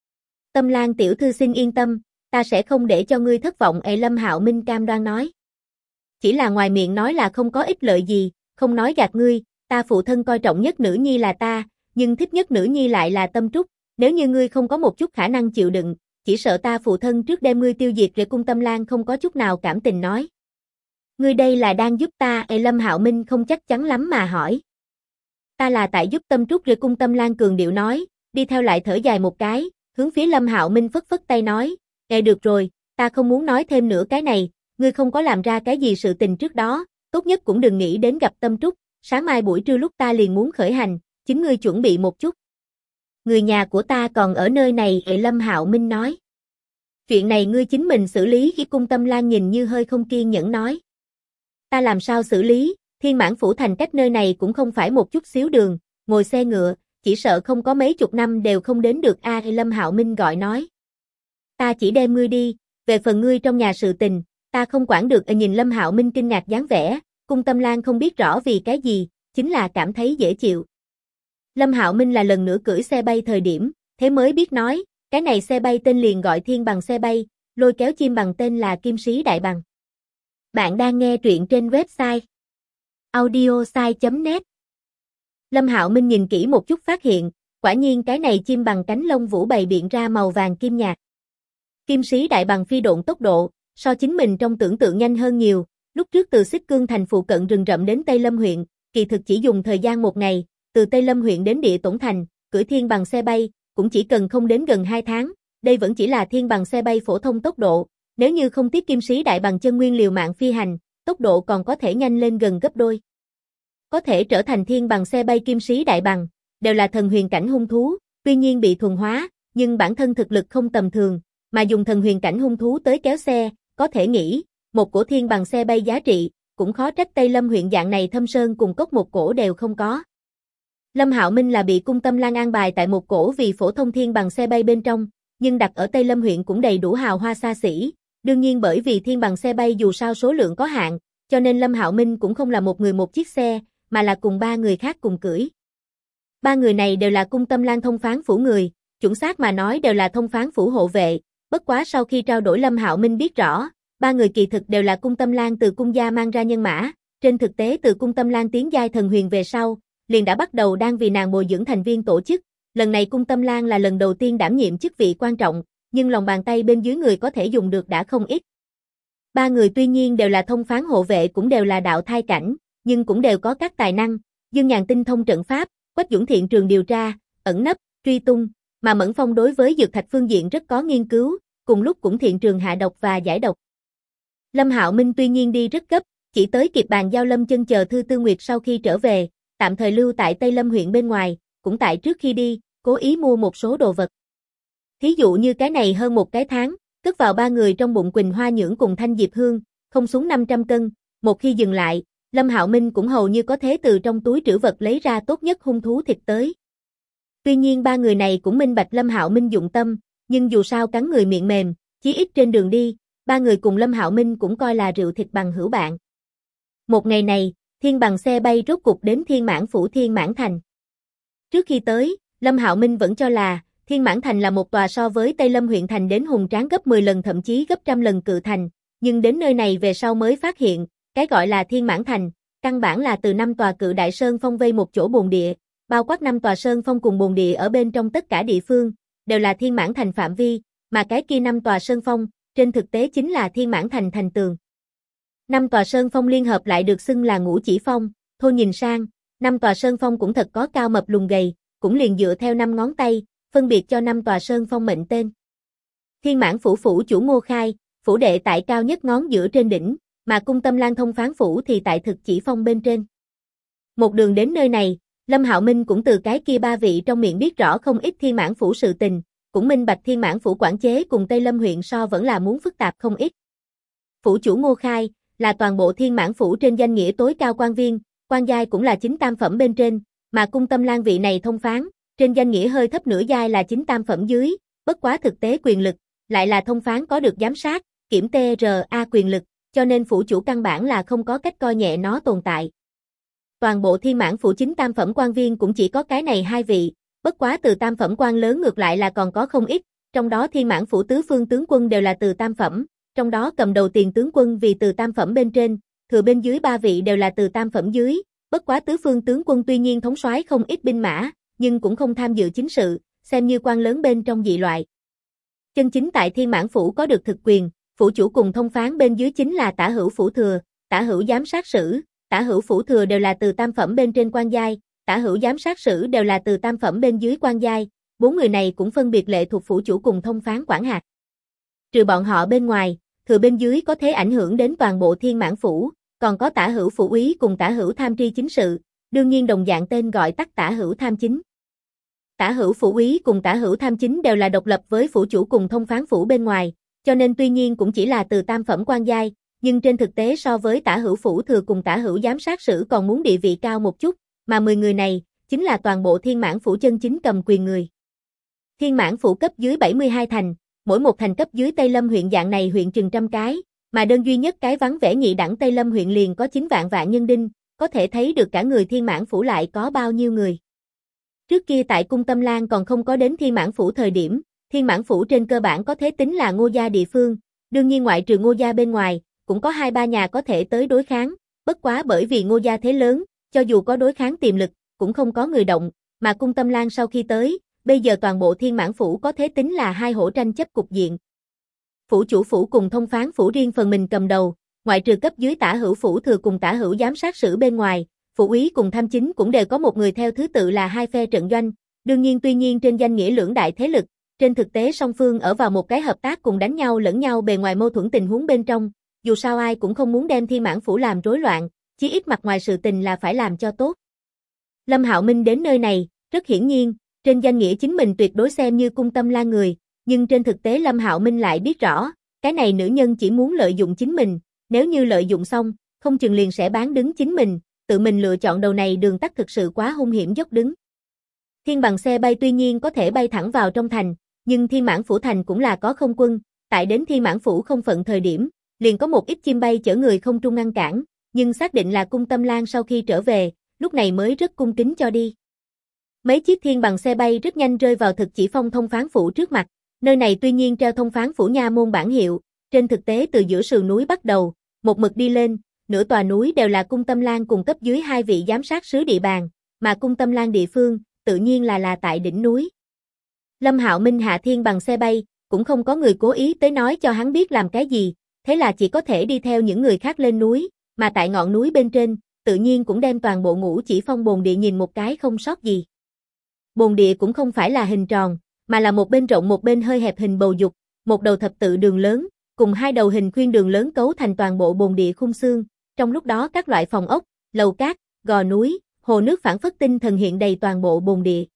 Tâm Lan tiểu thư xin yên tâm, ta sẽ không để cho ngươi thất vọng. Lâm Hạo Minh cam đoan nói. Chỉ là ngoài miệng nói là không có ích lợi gì, không nói gạt ngươi, ta phụ thân coi trọng nhất nữ nhi là ta, nhưng thích nhất nữ nhi lại là Tâm Trúc, nếu như ngươi không có một chút khả năng chịu đựng, chỉ sợ ta phụ thân trước đem ngươi tiêu diệt. Rịa Cung Tâm Lan không có chút nào cảm tình nói. Ngươi đây là đang giúp ta? Lâm Hạo Minh không chắc chắn lắm mà hỏi. Ta là tại giúp Tâm Trúc. Rịa Cung Tâm Lan cường điệu nói, đi theo lại thở dài một cái, hướng phía Lâm Hạo Minh phất phất tay nói, được rồi, ta không muốn nói thêm nữa cái này, ngươi không có làm ra cái gì sự tình trước đó, tốt nhất cũng đừng nghĩ đến gặp Tâm Trúc, sáng mai buổi trưa lúc ta liền muốn khởi hành, chính ngươi chuẩn bị một chút. Người nhà của ta còn ở nơi này. Lâm Hạo Minh nói. Chuyện này ngươi chính mình xử lý. Khi Cung Tâm Lan nhìn như hơi không kiên nhẫn nói. Ta làm sao xử lý, Thiên Mãn Phủ thành cách nơi này cũng không phải một chút xíu đường, ngồi xe ngựa, chỉ sợ không có mấy chục năm đều không đến được. Lâm Hạo Minh gọi nói. Ta chỉ đem ngươi đi, về phần ngươi trong nhà sự tình, ta không quản được. Nhìn Lâm Hạo Minh kinh ngạc dáng vẻ, Cung Tâm Lan không biết rõ vì cái gì, chính là cảm thấy dễ chịu. Lâm Hạo Minh là lần nữa cưỡi xe bay thời điểm, thế mới biết nói, cái này xe bay tên liền gọi thiên bằng xe bay, lôi kéo chim bằng tên là Kim Sĩ Đại Bằng. Bạn đang nghe truyện trên website audiosai.net. Lâm Hạo Minh nhìn kỹ một chút phát hiện, quả nhiên cái này chim bằng cánh lông vũ bày biện ra màu vàng kim nhạt. Kim Sĩ Đại Bằng phi độn tốc độ, so chính mình trong tưởng tượng nhanh hơn nhiều, lúc trước từ Xích Cương thành phụ cận rừng rậm đến Tây Lâm huyện, kỳ thực chỉ dùng thời gian 1 ngày, từ Tây Lâm huyện đến Địa Tổn thành, cưỡi thiên bằng xe bay, cũng chỉ cần không đến gần 2 tháng, đây vẫn chỉ là thiên bằng xe bay phổ thông tốc độ, nếu như không tiếc Kim Sĩ Đại Bằng chân nguyên liều mạng phi hành, tốc độ còn có thể nhanh lên gần gấp đôi. Có thể trở thành thiên bằng xe bay Kim Sĩ Đại Bằng, đều là thần huyền cảnh hung thú, tuy nhiên bị thuần hóa, nhưng bản thân thực lực không tầm thường, mà dùng thần huyền cảnh hung thú tới kéo xe, có thể nghĩ, một cổ thiên bằng xe bay giá trị, cũng khó trách Tây Lâm huyện dạng này thâm sơn cùng cốc một cổ đều không có. Lâm Hạo Minh là bị Cung Tâm Lan an bài tại một cổ vì phổ thông thiên bằng xe bay bên trong, nhưng đặt ở Tây Lâm huyện cũng đầy đủ hào hoa xa xỉ, đương nhiên bởi vì thiên bằng xe bay dù sao số lượng có hạn, cho nên Lâm Hạo Minh cũng không là một người một chiếc xe, mà là cùng 3 người khác cùng cưỡi. 3 người này đều là Cung Tâm Lan thông phán phủ người, chuẩn xác mà nói đều là thông phán phủ hộ vệ, bất quá sau khi trao đổi Lâm Hạo Minh biết rõ, 3 người kỳ thực đều là Cung Tâm Lan từ cung gia mang ra nhân mã, trên thực tế từ Cung Tâm Lan tiến giai thần huyền về sau, liền đã bắt đầu đang vì nàng bồi dưỡng thành viên tổ chức, lần này Cung Tâm Lan là lần đầu tiên đảm nhiệm chức vị quan trọng, nhưng lòng bàn tay bên dưới người có thể dùng được đã không ít. 3 người tuy nhiên đều là thông phán hộ vệ cũng đều là đạo thai cảnh, nhưng cũng đều có các tài năng, Dương Nhàn tinh thông trận pháp, Quách Dũng thiện trường điều tra, ẩn nấp, truy tung, mà Mẫn Phong đối với dược thạch phương diện rất có nghiên cứu, cùng lúc cũng thiện trường hạ độc và giải độc. Lâm Hạo Minh tuy nhiên đi rất gấp, chỉ tới kịp bàn giao Lâm Chân chờ Thư Tư Nguyệt sau khi trở về, tạm thời lưu tại Tây Lâm huyện bên ngoài, cũng tại trước khi đi, cố ý mua một số đồ vật. Thí dụ như cái này hơn một cái tháng, cất vào 3 người trong bụng Quỳnh Hoa Nhưỡng cùng Thanh Diệp Hương, không xuống 500 cân, một khi dừng lại, Lâm Hạo Minh cũng hầu như có thể từ trong túi trữ vật lấy ra tốt nhất hung thú thịt tới. Tuy nhiên 3 người này cũng minh bạch Lâm Hạo Minh dụng tâm, nhưng dù sao cắn người miệng mềm, chí ít trên đường đi, ba người cùng Lâm Hạo Minh cũng coi là rượu thịt bằng hữu bạn. Một ngày này, Thiên bằng xe bay rốt cục đến Thiên Mãn Phủ Thiên Mãn Thành. Trước khi tới, Lâm Hạo Minh vẫn cho là Thiên Mãn Thành là một tòa so với Tây Lâm huyện thành đến hùng tráng gấp 10 lần thậm chí gấp trăm lần cự thành, nhưng đến nơi này về sau mới phát hiện, cái gọi là Thiên Mãn Thành, căn bản là từ 5 tòa cự đại sơn phong vây một chỗ bồn địa, bao quát 5 tòa sơn phong cùng bồn địa ở bên trong tất cả địa phương, đều là Thiên Mãn Thành phạm vi, mà cái kia 5 tòa sơn phong, trên thực tế chính là Thiên Mãn Thành thành tường. 5 tòa sơn phong liên hợp lại được xưng là Ngũ Chỉ Phong, thôi nhìn sang, 5 tòa sơn phong cũng thật có cao mập lùn gầy, cũng liền dựa theo 5 ngón tay, phân biệt cho 5 tòa sơn phong mệnh tên. Thiên Mãn Phủ phủ chủ Ngô Khai, phủ đệ tại cao nhất ngón giữa trên đỉnh, mà Cung Tâm Lan thông phán phủ thì tại Thực Chỉ Phong bên trên. Một đường đến nơi này, Lâm Hạo Minh cũng từ cái kia ba vị trong miệng biết rõ không ít Thiên Mãn Phủ sự tình, cũng minh bạch Thiên Mãn Phủ quản chế cùng Tây Lâm huyện so vẫn là muốn phức tạp không ít. Phủ chủ Ngô Khai là toàn bộ Thiên Mãn Phủ trên danh nghĩa tối cao quan viên, quan giai cũng là chính tam phẩm bên trên, mà Cung Tâm Lan vị này thông phán, trên danh nghĩa hơi thấp nửa giai là chính tam phẩm dưới, bất quá thực tế quyền lực, lại là thông phán có được giám sát, kiểm TRA quyền lực, cho nên phủ chủ căn bản là không có cách coi nhẹ nó tồn tại. Toàn bộ Thiên Mãn Phủ chính tam phẩm quan viên cũng chỉ có cái này hai vị, bất quá từ tam phẩm quan lớn ngược lại là còn có không ít, trong đó Thiên Mãn Phủ tứ phương tướng quân đều là từ tam phẩm, trong đó cầm đầu Tiền tướng quân vì từ tam phẩm bên trên, thừa bên dưới ba vị đều là từ tam phẩm dưới, bất quá tứ phương tướng quân tuy nhiên thống soái không ít binh mã, nhưng cũng không tham dự chính sự, xem như quan lớn bên trong dị loại. Chân chính tại Thiên Mãn Phủ có được thực quyền, phủ chủ cùng thông phán bên dưới chính là tả hữu phủ thừa, tả hữu giám sát sử, tả hữu phủ thừa đều là từ tam phẩm bên trên quan giai, tả hữu giám sát sử đều là từ tam phẩm bên dưới quan giai, bốn người này cũng phân biệt lệ thuộc phủ chủ cùng thông phán quản hạt. Trừ bọn họ bên ngoài, thừa bên dưới có thể ảnh hưởng đến toàn bộ Thiên Mãn Phủ, còn có tả hữu phủ úy cùng tả hữu tham tri chính sự, đương nhiên đồng dạng tên gọi tắt tả hữu tham chính. Tả hữu phủ úy cùng tả hữu tham chính đều là độc lập với phủ chủ cùng thông phán phủ bên ngoài, cho nên tuy nhiên cũng chỉ là từ tam phẩm quan giai, nhưng trên thực tế so với tả hữu phủ thừa cùng tả hữu giám sát sử còn muốn địa vị cao một chút, mà 10 người này chính là toàn bộ Thiên Mãn Phủ chân chính cầm quyền người. Thiên Mãn Phủ cấp dưới 72 thành, mỗi một thành cấp dưới Tây Lâm huyện dạng này huyện chừng trăm cái, mà đơn duy nhất cái vắng vẻ nhị đẳng Tây Lâm huyện liền có 9 vạn vạn nhân đinh, có thể thấy được cả người Thiên Mãn Phủ lại có bao nhiêu người. Trước kia tại Cung Tâm Lan còn không có đến Thiên Mãn Phủ thời điểm, Thiên Mãn Phủ trên cơ bản có thể tính là Ngô gia địa phương, đương nhiên ngoại trừ Ngô gia bên ngoài, cũng có 2-3 nhà có thể tới đối kháng, bất quá bởi vì Ngô gia thế lớn, cho dù có đối kháng tiềm lực, cũng không có người động, mà Cung Tâm Lan sau khi tới, bây giờ toàn bộ Thiên Mãn Phủ có thể tính là hai hổ tranh chấp cục diện. Phủ chủ phủ cùng thông phán phủ riêng phần mình cầm đầu, ngoại trừ cấp dưới tả hữu phủ thừa cùng tả hữu giám sát sử bên ngoài, phủ úy cùng tham chính cũng đều có một người theo thứ tự là hai phe trận doanh, đương nhiên tuy nhiên trên danh nghĩa lưỡng đại thế lực, trên thực tế song phương ở vào một cái hợp tác cùng đánh nhau lẫn nhau bề ngoài mâu thuẫn tình huống bên trong, dù sao ai cũng không muốn đem Thiên Mãn Phủ làm rối loạn, chí ít mặt ngoài sự tình là phải làm cho tốt. Lâm Hạo Minh đến nơi này, rất hiển nhiên, trên danh nghĩa chính mình tuyệt đối xem như Cung Tâm Lan người, nhưng trên thực tế Lâm Hạo Minh lại biết rõ, cái này nữ nhân chỉ muốn lợi dụng chính mình, nếu như lợi dụng xong, không chừng liền sẽ bán đứng chính mình, tự mình lựa chọn đầu này đường tắt thực sự quá hung hiểm dốc đứng. Thiên bằng xe bay tuy nhiên có thể bay thẳng vào trong thành, nhưng Thiên Mãn Phủ thành cũng là có không quân, tại đến Thiên Mãn Phủ không phận thời điểm, liền có một ít chim bay chở người không trung ngăn cản, nhưng xác định là Cung Tâm Lan sau khi trở về, lúc này mới rất cung kính cho đi. Mấy chiếc thiên bằng xe bay rất nhanh rơi vào Thực Chỉ Phong thông phán phủ trước mặt, nơi này tuy nhiên treo thông phán phủ nha môn bản hiệu, trên thực tế từ giữa sườn núi bắt đầu, một mực đi lên, nửa tòa núi đều là Cung Tâm Lan cùng cấp dưới hai vị giám sát sứ địa bàn, mà Cung Tâm Lan địa phương, tự nhiên là tại đỉnh núi. Lâm Hạo Minh hạ thiên bằng xe bay, cũng không có người cố ý tới nói cho hắn biết làm cái gì, thế là chỉ có thể đi theo những người khác lên núi, mà tại ngọn núi bên trên, tự nhiên cũng đem toàn bộ Ngũ Chỉ Phong bồn địa nhìn một cái không sót gì. Bồn địa cũng không phải là hình tròn, mà là một bên rộng một bên hơi hẹp hình bầu dục, một đầu thập tự đường lớn, cùng hai đầu hình khuyên đường lớn cấu thành toàn bộ bồn địa khung xương, trong lúc đó các loại phòng ốc, lầu cát, gò núi, hồ nước phảng phất tinh thần hiện đầy toàn bộ bồn địa.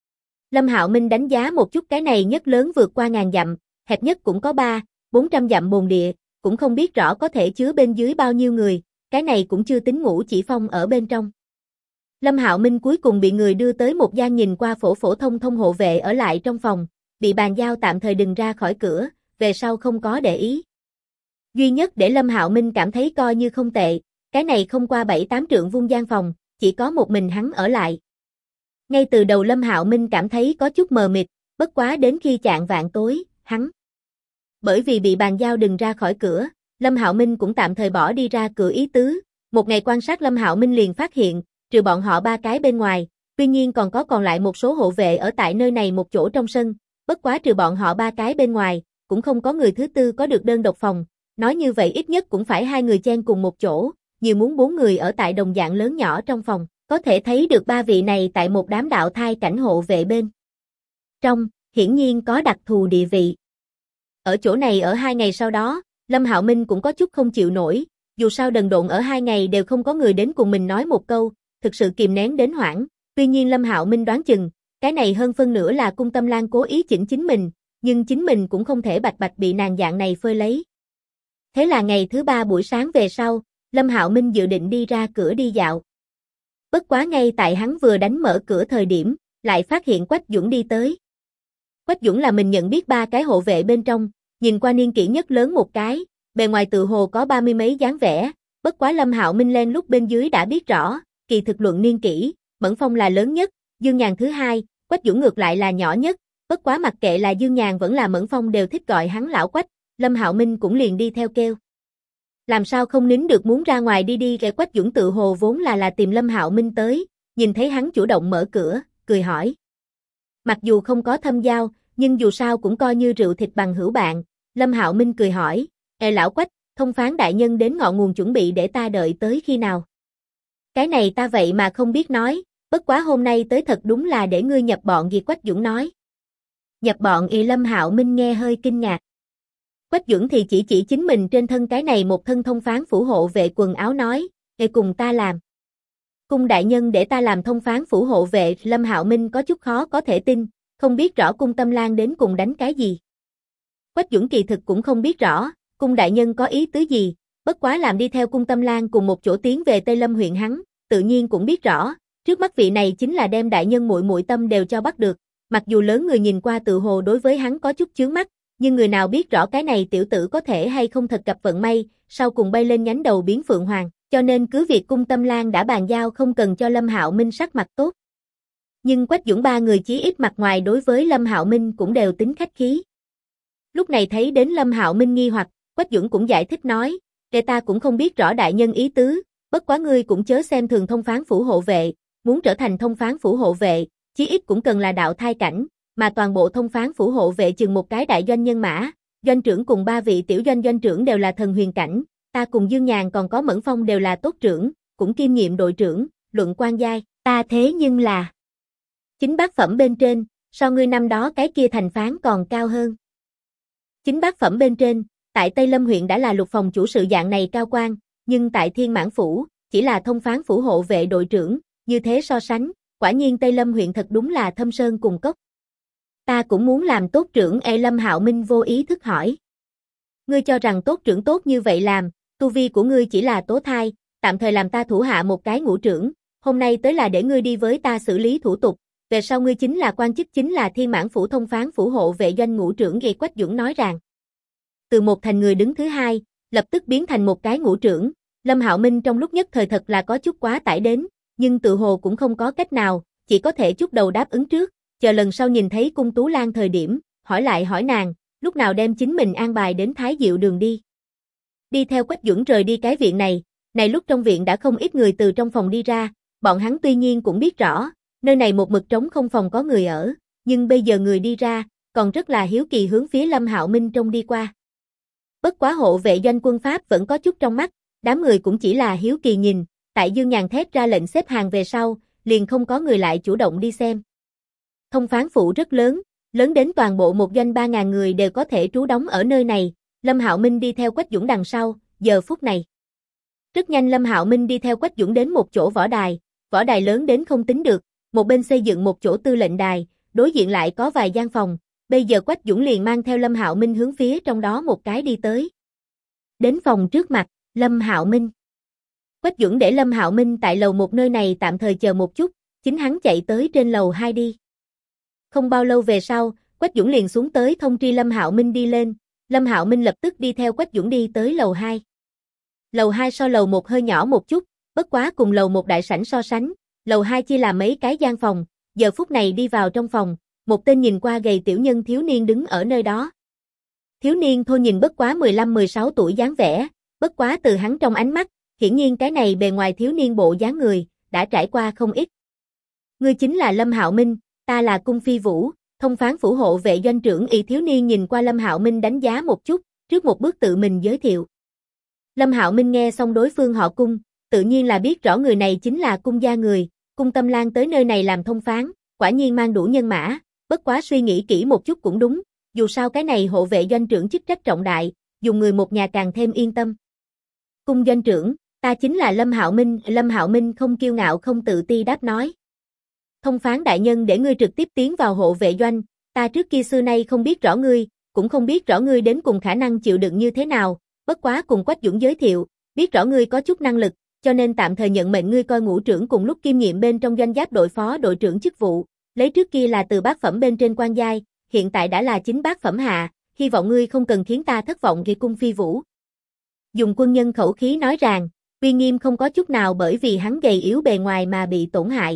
Lâm Hạo Minh đánh giá một chút cái này nhất lớn vượt qua 1000 dặm, hẹp nhất cũng có 300-400 dặm bồn địa, cũng không biết rõ có thể chứa bên dưới bao nhiêu người, cái này cũng chưa tính Ngũ Chỉ Phong ở bên trong. Lâm Hạo Minh cuối cùng bị người đưa tới một gian nhìn qua phổ phổ thông thông hộ vệ ở lại trong phòng, bị bàn giao tạm thời đừng ra khỏi cửa, về sau không có để ý. Duy nhất để Lâm Hạo Minh cảm thấy coi như không tệ, cái này không qua 7-8 trượng vuông gian phòng, chỉ có một mình hắn ở lại. Ngay từ đầu Lâm Hạo Minh cảm thấy có chút mờ mịt, bất quá đến khi chạng vạng tối, hắn bởi vì bị bàn giao đừng ra khỏi cửa, Lâm Hạo Minh cũng tạm thời bỏ đi ra cửa ý tứ. Một ngày quan sát Lâm Hạo Minh liền phát hiện, trừ bọn họ 3 cái bên ngoài, tuy nhiên còn lại một số hộ vệ ở tại nơi này một chỗ trong sân, bất quá trừ bọn họ 3 cái bên ngoài, cũng không có người thứ tư có được đơn độc phòng, nói như vậy ít nhất cũng phải 2 người chen cùng một chỗ, nhiều muốn 4 người ở tại đồng dạng lớn nhỏ trong phòng, có thể thấy được 3 vị này tại một đám đạo thai cảnh hộ vệ bên trong, hiển nhiên có đặc thù địa vị. Ở chỗ này ở 2 ngày sau đó, Lâm Hạo Minh cũng có chút không chịu nổi, dù sao đần độn ở 2 ngày đều không có người đến cùng mình nói một câu, thực sự kìm nén đến hoảng. Tuy nhiên Lâm Hạo Minh đoán chừng, cái này hơn phân nửa là Cung Tâm Lan cố ý chỉnh chính mình, nhưng chính mình cũng không thể bạch bạch bị nàng dạng này phơi lấy. Thế là ngày thứ 3 buổi sáng về sau, Lâm Hạo Minh dự định đi ra cửa đi dạo. Bất quá ngay tại hắn vừa đánh mở cửa thời điểm, lại phát hiện Quách Dũng đi tới. Quách Dũng là mình nhận biết 3 cái hộ vệ bên trong, nhìn qua niên kỷ nhất lớn một cái, bề ngoài tự hồ có 30 mấy dáng vẻ, bất quá Lâm Hạo Minh len lúc bên dưới đã biết rõ, kỳ thực luận niên kỷ, Mẫn Phong là lớn nhất, Dương Nhàn thứ hai, Quách Dũng ngược lại là nhỏ nhất, bất quá mặc kệ là Dương Nhàn vẫn là Mẫn Phong đều thích gọi hắn lão Quách, Lâm Hạo Minh cũng liền đi theo kêu. Làm sao không nín được muốn ra ngoài đi đi, Quách Dũng tự hồ vốn là tìm Lâm Hạo Minh tới, nhìn thấy hắn chủ động mở cửa, cười hỏi. Mặc dù không có thâm giao, nhưng dù sao cũng coi như rượu thịt bằng hữu bạn, Lâm Hạo Minh cười hỏi, lão Quách, thông phán đại nhân đến ngọn nguồn chuẩn bị để ta đợi tới khi nào? Cái này ta vậy mà không biết nói, bất quá hôm nay tới thật đúng là để ngươi nhập bọn gì, Quách Dũng nói. Nhập bọn Lâm Hạo Minh nghe hơi kinh ngạc. Quách Dũng thì chỉ chính mình trên thân cái này một thân thông phán phủ hộ vệ quần áo nói, cùng ta làm. Cung đại nhân để ta làm thông phán phủ hộ vệ, Lâm Hạo Minh có chút khó có thể tin, không biết rõ Cung Tâm Lan đến cùng đánh cái gì. Quách Dũng kỳ thực cũng không biết rõ, cung đại nhân có ý tứ gì, bất quá làm đi theo Cung Tâm Lan cùng một chỗ tiến về Tây Lâm huyện hắn, tự nhiên cũng biết rõ, trước mắt vị này chính là đem đại nhân muội muội tâm đều cho bắt được, mặc dù lớn người nhìn qua tự hồ đối với hắn có chút chướng mắt, nhưng người nào biết rõ cái này tiểu tử có thể hay không thật gặp vận may, sau cùng bay lên nhánh đầu biến phượng hoàng, cho nên cứ việc Cung Tâm Lan đã bàn giao không cần cho Lâm Hạo Minh sắc mặt tốt. Nhưng Quách Dũng 3 người chí ít mặt ngoài đối với Lâm Hạo Minh cũng đều tính khách khí. Lúc này thấy đến Lâm Hạo Minh nghi hoặc, Quách Dũng cũng giải thích nói, ta cũng không biết rõ đại nhân ý tứ, bất quá ngươi cũng chớ xem thường thông phán phủ hộ vệ, muốn trở thành thông phán phủ hộ vệ, chí ít cũng cần là đạo thai cảnh, mà toàn bộ thông phán phủ hộ vệ chừng một cái đại doanh nhân mã, doanh trưởng cùng 3 vị tiểu doanh trưởng đều là thần huyền cảnh, ta cùng Dương Nhàn còn có Mẫn Phong đều là tốt trưởng, cũng kiêm nhiệm đội trưởng, luận quan giai, ta thế nhưng là chính bát phẩm bên trên, so ngươi năm đó cái kia thành phán còn cao hơn. Chính bát phẩm bên trên, tại Tây Lâm huyện đã là lục phòng chủ sự dạng này cao quan, nhưng tại Thiên Mãn phủ, chỉ là thông phán phủ hộ vệ đội trưởng, như thế so sánh, quả nhiên Tây Lâm huyện thật đúng là thâm sơn cùng cốc. Ta cũng muốn làm tốt trưởng, Lâm Hạo Minh vô ý thức hỏi. Ngươi cho rằng tốt trưởng tốt như vậy làm, tu vi của ngươi chỉ là tố thai, tạm thời làm ta thủ hạ một cái ngũ trưởng, hôm nay tới là để ngươi đi với ta xử lý thủ tục, về sau ngươi chính là quan chức chính là Thiên Mãn phủ thông phán phủ hộ vệ doanh ngũ trưởng, Ghi Quách Dũng nói rằng. Từ một thành người đứng thứ hai, lập tức biến thành một cái ngũ trưởng, Lâm Hạo Minh trong lúc nhất thời thật là có chút quá tải đến, nhưng tự hồ cũng không có cách nào, chỉ có thể chút đầu đáp ứng trước, chờ lần sau nhìn thấy Cung Tú Lan thời điểm, hỏi nàng, lúc nào đem chính mình an bài đến Thái Diệu đường đi. Đi theo Quách Dũng rời đi cái viện này lúc trong viện đã không ít người từ trong phòng đi ra, bọn hắn tuy nhiên cũng biết rõ, nơi này một mực trống không phòng có người ở, nhưng bây giờ người đi ra, còn rất là hiếu kỳ hướng phía Lâm Hạo Minh trông đi qua. Bất quá hộ vệ doanh quân Pháp vẫn có chút trong mắt, đám người cũng chỉ là hiếu kỳ nhìn, tại Dương Nhàn thét ra lệnh xếp hàng về sau, liền không có người lại chủ động đi xem. Thông phán phủ rất lớn, lớn đến toàn bộ một doanh 3.000 người đều có thể trú đóng ở nơi này, Lâm Hạo Minh đi theo Quách Dũng đằng sau, giờ phút này. Rất nhanh Lâm Hạo Minh đi theo Quách Dũng đến một chỗ võ đài lớn đến không tính được, một bên xây dựng một chỗ tư lệnh đài, đối diện lại có vài gian phòng, bây giờ Quách Dũng liền mang theo Lâm Hạo Minh hướng phía trong đó một cái đi tới. Đến phòng trước mặt, Lâm Hạo Minh. Quách Dũng để Lâm Hạo Minh tại lầu 1 nơi này tạm thời chờ một chút, chính hắn chạy tới trên lầu 2 đi. Không bao lâu về sau, Quách Dũng liền xuống tới thông tri Lâm Hạo Minh đi lên, Lâm Hạo Minh lập tức đi theo Quách Dũng đi tới lầu 2. Lầu 2 so lầu 1 hơi nhỏ một chút, bất quá cùng lầu 1 đại sảnh so sánh, lầu 2 chia làm mấy cái gian phòng, giờ phút này đi vào trong phòng, một tên nhìn qua gầy tiểu nhân thiếu niên đứng ở nơi đó. Thiếu niên thôi nhìn bất quá 15-16 tuổi dáng vẻ, bất quá từ hắn trong ánh mắt, hiển nhiên cái này bề ngoài thiếu niên bộ dáng người, đã trải qua không ít. Ngươi chính là Lâm Hạo Minh, ta là Cung Phi Vũ, thông phán phủ hộ vệ doanh trưởng. Thiếu niên nhìn qua Lâm Hạo Minh đánh giá một chút, trước một bước tự mình giới thiệu. Lâm Hạo Minh nghe xong đối phương họ Cung, tự nhiên là biết rõ người này chính là Cung gia người, Cung Tâm Lan tới nơi này làm thông phán, quả nhiên mang đủ nhân mã, bất quá suy nghĩ kỹ một chút cũng đúng, dù sao cái này hộ vệ doanh trưởng chức trách trọng đại, dùng người một nhà càng thêm yên tâm. Cung doanh trưởng, ta chính là Lâm Hạo Minh. Lâm Hạo Minh không kiêu ngạo không tự ti đáp nói. Thông phán đại nhân để ngươi trực tiếp tiến vào hộ vệ doanh, ta trước kia xưa nay không biết rõ ngươi, cũng không biết rõ ngươi đến cùng khả năng chịu đựng như thế nào, bất quá cùng Quách Dũng giới thiệu, biết rõ ngươi có chút năng lực, cho nên tạm thời nhận mệnh ngươi coi ngũ trưởng cùng lúc kiêm nhiệm bên trong doanh giáp đội phó đội trưởng chức vụ, lấy trước kia là từ bát phẩm bên trên quan giai, hiện tại đã là chính bát phẩm hạ, hy vọng ngươi không cần khiến ta thất vọng. Khi Cung Phi Vũ dùng quân nhân khẩu khí nói rằng, uy nghiêm không có chút nào bởi vì hắn gầy yếu bề ngoài mà bị tổn hại.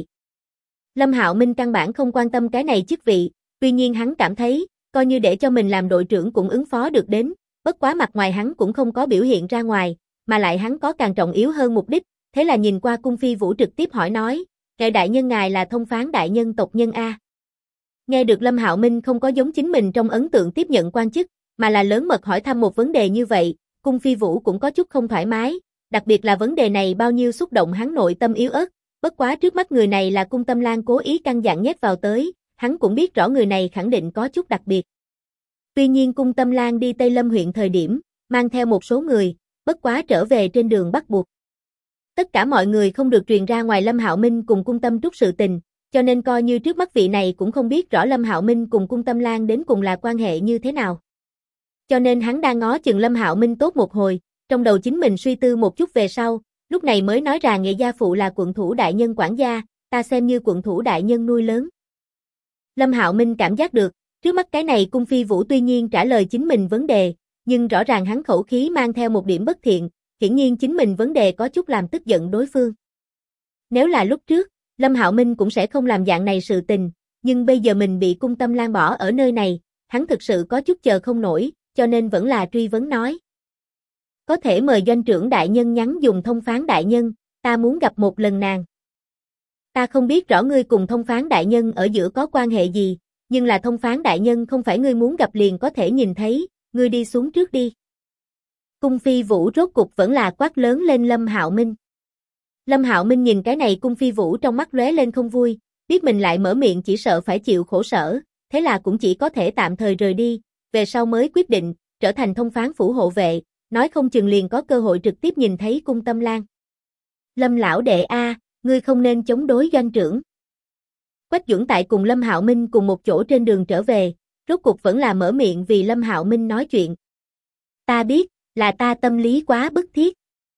Lâm Hạo Minh căn bản không quan tâm cái này chức vị, tuy nhiên hắn cảm thấy, coi như để cho mình làm đội trưởng cũng ứng phó được đến, bất quá mặt ngoài hắn cũng không có biểu hiện ra ngoài, mà lại hắn có càng trọng yếu hơn mục đích, thế là nhìn qua Cung Phi Vũ trực tiếp hỏi nói, ngài đại nhân ngài là thông phán đại nhân tộc nhân A. Nghe được Lâm Hạo Minh không có giống chính mình trong ấn tượng tiếp nhận quan chức, mà là lớn mật hỏi thăm một vấn đề như vậy, Cung Phi Vũ cũng có chút không thoải mái, đặc biệt là vấn đề này bao nhiêu xúc động hắn nội tâm yếu ớt, bất quá trước mắt người này là Cung Tâm Lan cố ý căn dặn nhét vào tới, hắn cũng biết rõ người này khẳng định có chút đặc biệt. Tuy nhiên Cung Tâm Lan đi Tây Lâm huyện thời điểm, mang theo một số người, bất quá trở về trên đường bắt buộc. Tất cả mọi người không được truyền ra ngoài Lâm Hạo Minh cùng Cung Tâm Trúc sự tình, cho nên coi như trước mắt vị này cũng không biết rõ Lâm Hạo Minh cùng Cung Tâm Lan đến cùng là quan hệ như thế nào. Cho nên hắn đang ngó chừng Lâm Hạo Minh tốt một hồi, trong đầu chính mình suy tư một chút về sau, lúc này mới nói rằng nghệ gia phụ là quận thủ đại nhân quản gia, ta xem như quận thủ đại nhân nuôi lớn. Lâm Hạo Minh cảm giác được, trước mắt cái này Cung Phi Vũ tuy nhiên trả lời chính mình vấn đề, nhưng rõ ràng hắn khẩu khí mang theo một điểm bất thiện, hiển nhiên chính mình vấn đề có chút làm tức giận đối phương. Nếu là lúc trước, Lâm Hạo Minh cũng sẽ không làm dạng này sự tình, nhưng bây giờ mình bị Cung Tâm Lan bỏ ở nơi này, hắn thực sự có chút chờ không nổi, cho nên vẫn là truy vấn nói. Có thể mời doanh trưởng đại nhân nhắn dùng thông phán đại nhân, ta muốn gặp một lần nàng. Ta không biết rõ ngươi cùng thông phán đại nhân ở giữa có quan hệ gì, nhưng là thông phán đại nhân không phải ngươi muốn gặp liền có thể nhìn thấy, ngươi đi xuống trước đi. Cung Phi Vũ rốt cục vẫn là quát lớn lên Lâm Hạo Minh. Lâm Hạo Minh nhìn cái này Cung Phi Vũ trong mắt lóe lên không vui, biết mình lại mở miệng chỉ sợ phải chịu khổ sở, thế là cũng chỉ có thể tạm thời rời đi, về sau mới quyết định, trở thành thông phán phủ hộ vệ, nói không chừng liền có cơ hội trực tiếp nhìn thấy Cung Tâm Lan. Lâm lão đệ A, ngươi không nên chống đối doanh trưởng. Quách Dũng tại cùng Lâm Hạo Minh cùng một chỗ trên đường trở về, rốt cuộc vẫn là mở miệng vì Lâm Hạo Minh nói chuyện. Ta biết, là ta tâm lý quá bức thiết.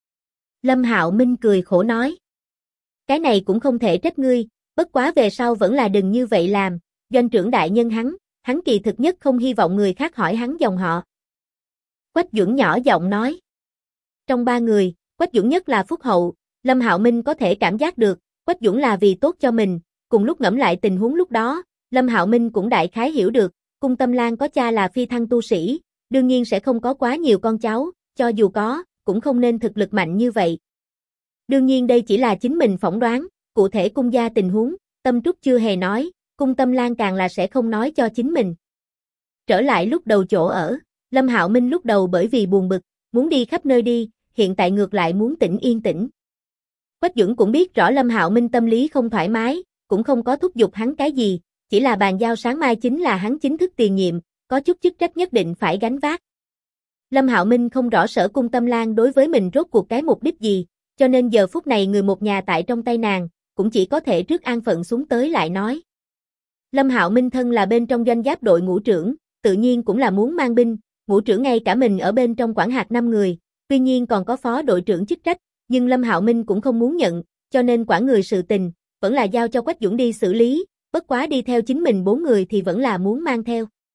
Lâm Hạo Minh cười khổ nói. Cái này cũng không thể trách ngươi, bất quá về sau vẫn là đừng như vậy làm, doanh trưởng đại nhân hắn kỳ thực nhất không hy vọng người khác hỏi hắn dòng họ. Quách Dũng nhỏ giọng nói. Trong ba người, Quách Dũng nhất là phúc hậu, Lâm Hạo Minh có thể cảm giác được, Quách Dũng là vì tốt cho mình, cùng lúc ngẫm lại tình huống lúc đó, Lâm Hạo Minh cũng đại khái hiểu được, Cung Tâm Lan có cha là phi thăng tu sĩ, đương nhiên sẽ không có quá nhiều con cháu, cho dù có, cũng không nên thực lực mạnh như vậy. Đương nhiên đây chỉ là chính mình phỏng đoán, cụ thể Cung gia tình huống, Tâm Trúc chưa hề nói, Cung Tâm Lan càng là sẽ không nói cho chính mình. Trở lại lúc đầu chỗ ở, Lâm Hạo Minh lúc đầu bởi vì buồn bực, muốn đi khắp nơi đi, hiện tại ngược lại muốn tĩnh yên tĩnh. Quách Dũng cũng biết rõ Lâm Hạo Minh tâm lý không thoải mái, cũng không có thúc giục hắn cái gì, chỉ là bàn giao sáng mai chính là hắn chính thức tiền nhiệm, có chút chức trách nhất định phải gánh vác. Lâm Hạo Minh không rõ Sở Cung Tâm Lan đối với mình rốt cuộc cái mục đích gì, cho nên giờ phút này người một nhà tại trong tay nàng, cũng chỉ có thể trước an phận xuống tới lại nói. Lâm Hạo Minh thân là bên trong doanh giáp đội ngũ trưởng, tự nhiên cũng là muốn mang binh, ngũ trưởng ngay cả mình ở bên trong quản hạt 5 người, tuy nhiên còn có phó đội trưởng chức trách, nhưng Lâm Hạo Minh cũng không muốn nhận, cho nên quản người sự tình, vẫn là giao cho Quách Dũng đi xử lý, bất quá đi theo chính mình 4 người thì vẫn là muốn mang theo.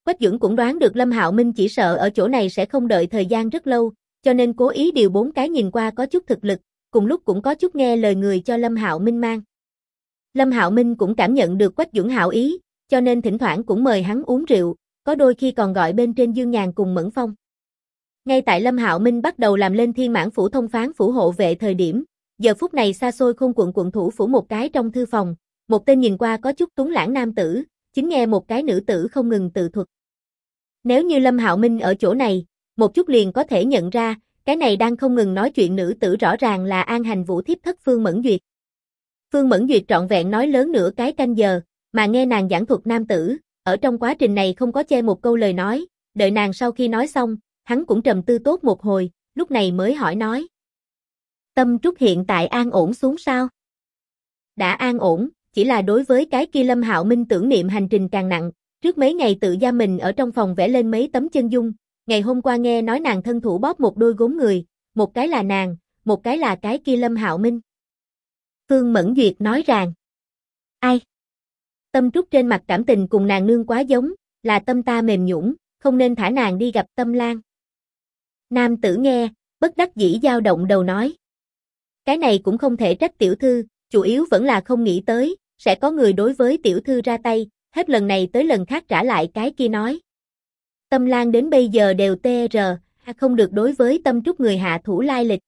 Quách Duẩn cũng đoán được Lâm Hạo Minh chỉ sợ ở chỗ này sẽ không đợi thời gian rất lâu, cho nên cố ý điều 4 cái nhìn qua có chút thực lực, cùng lúc cũng có chút nghe lời người cho Lâm Hạo Minh mang. Lâm Hạo Minh cũng cảm nhận được Quách Duẩn hảo ý, cho nên thỉnh thoảng cũng mời hắn uống rượu, có đôi khi còn gọi bên trên Dương Nhàn cùng Mẫn Phong. Ngay tại Lâm Hạo Minh bắt đầu làm lên Thiên Mãn phủ thông phán phủ hộ vệ thời điểm, giờ phút này xa xôi Khôn quận quận thủ phủ một cái trong thư phòng, một tên nhìn qua có chút tuấn lãng nam tử, chính nghe một cái nữ tử không ngừng tự thuật. Nếu như Lâm Hạo Minh ở chỗ này, một chút liền có thể nhận ra, cái này đang không ngừng nói chuyện nữ tử rõ ràng là An Hành Vũ thiếp thất Phương Mẫn Duyệt. Phương Mẫn Duyệt trọn vẹn nói lớn nửa cái canh giờ, mà nghe nàng giảng thuật nam tử, ở trong quá trình này không có che một câu lời nói, đợi nàng sau khi nói xong, hắn cũng trầm tư tốt một hồi, lúc này mới hỏi nói. Tâm Trúc hiện tại an ổn xuống sao? Đã an ổn, chỉ là đối với cái kia Lâm Hạo Minh tưởng niệm hành trình càng nặng, trước mấy ngày tự giam mình ở trong phòng vẽ lên mấy tấm chân dung, ngày hôm qua nghe nói nàng thân thủ bóp một đôi gối người, một cái là nàng, một cái là cái kia Lâm Hạo Minh. Phương Mẫn Duyệt nói rằng, ai? Tâm Trúc trên mặt cảm tình cùng nàng nương quá giống, là tâm ta mềm nhũn, không nên thả nàng đi gặp Tâm Lan. Nam tử nghe, bất đắc dĩ dao động đầu nói. Cái này cũng không thể trách tiểu thư, chủ yếu vẫn là không nghĩ tới, sẽ có người đối với tiểu thư ra tay, hết lần này tới lần khác trả lại cái kia nói. Tâm Lan đến bây giờ đều tr, không được đối với Tâm Trúc người hạ thủ lai lịch.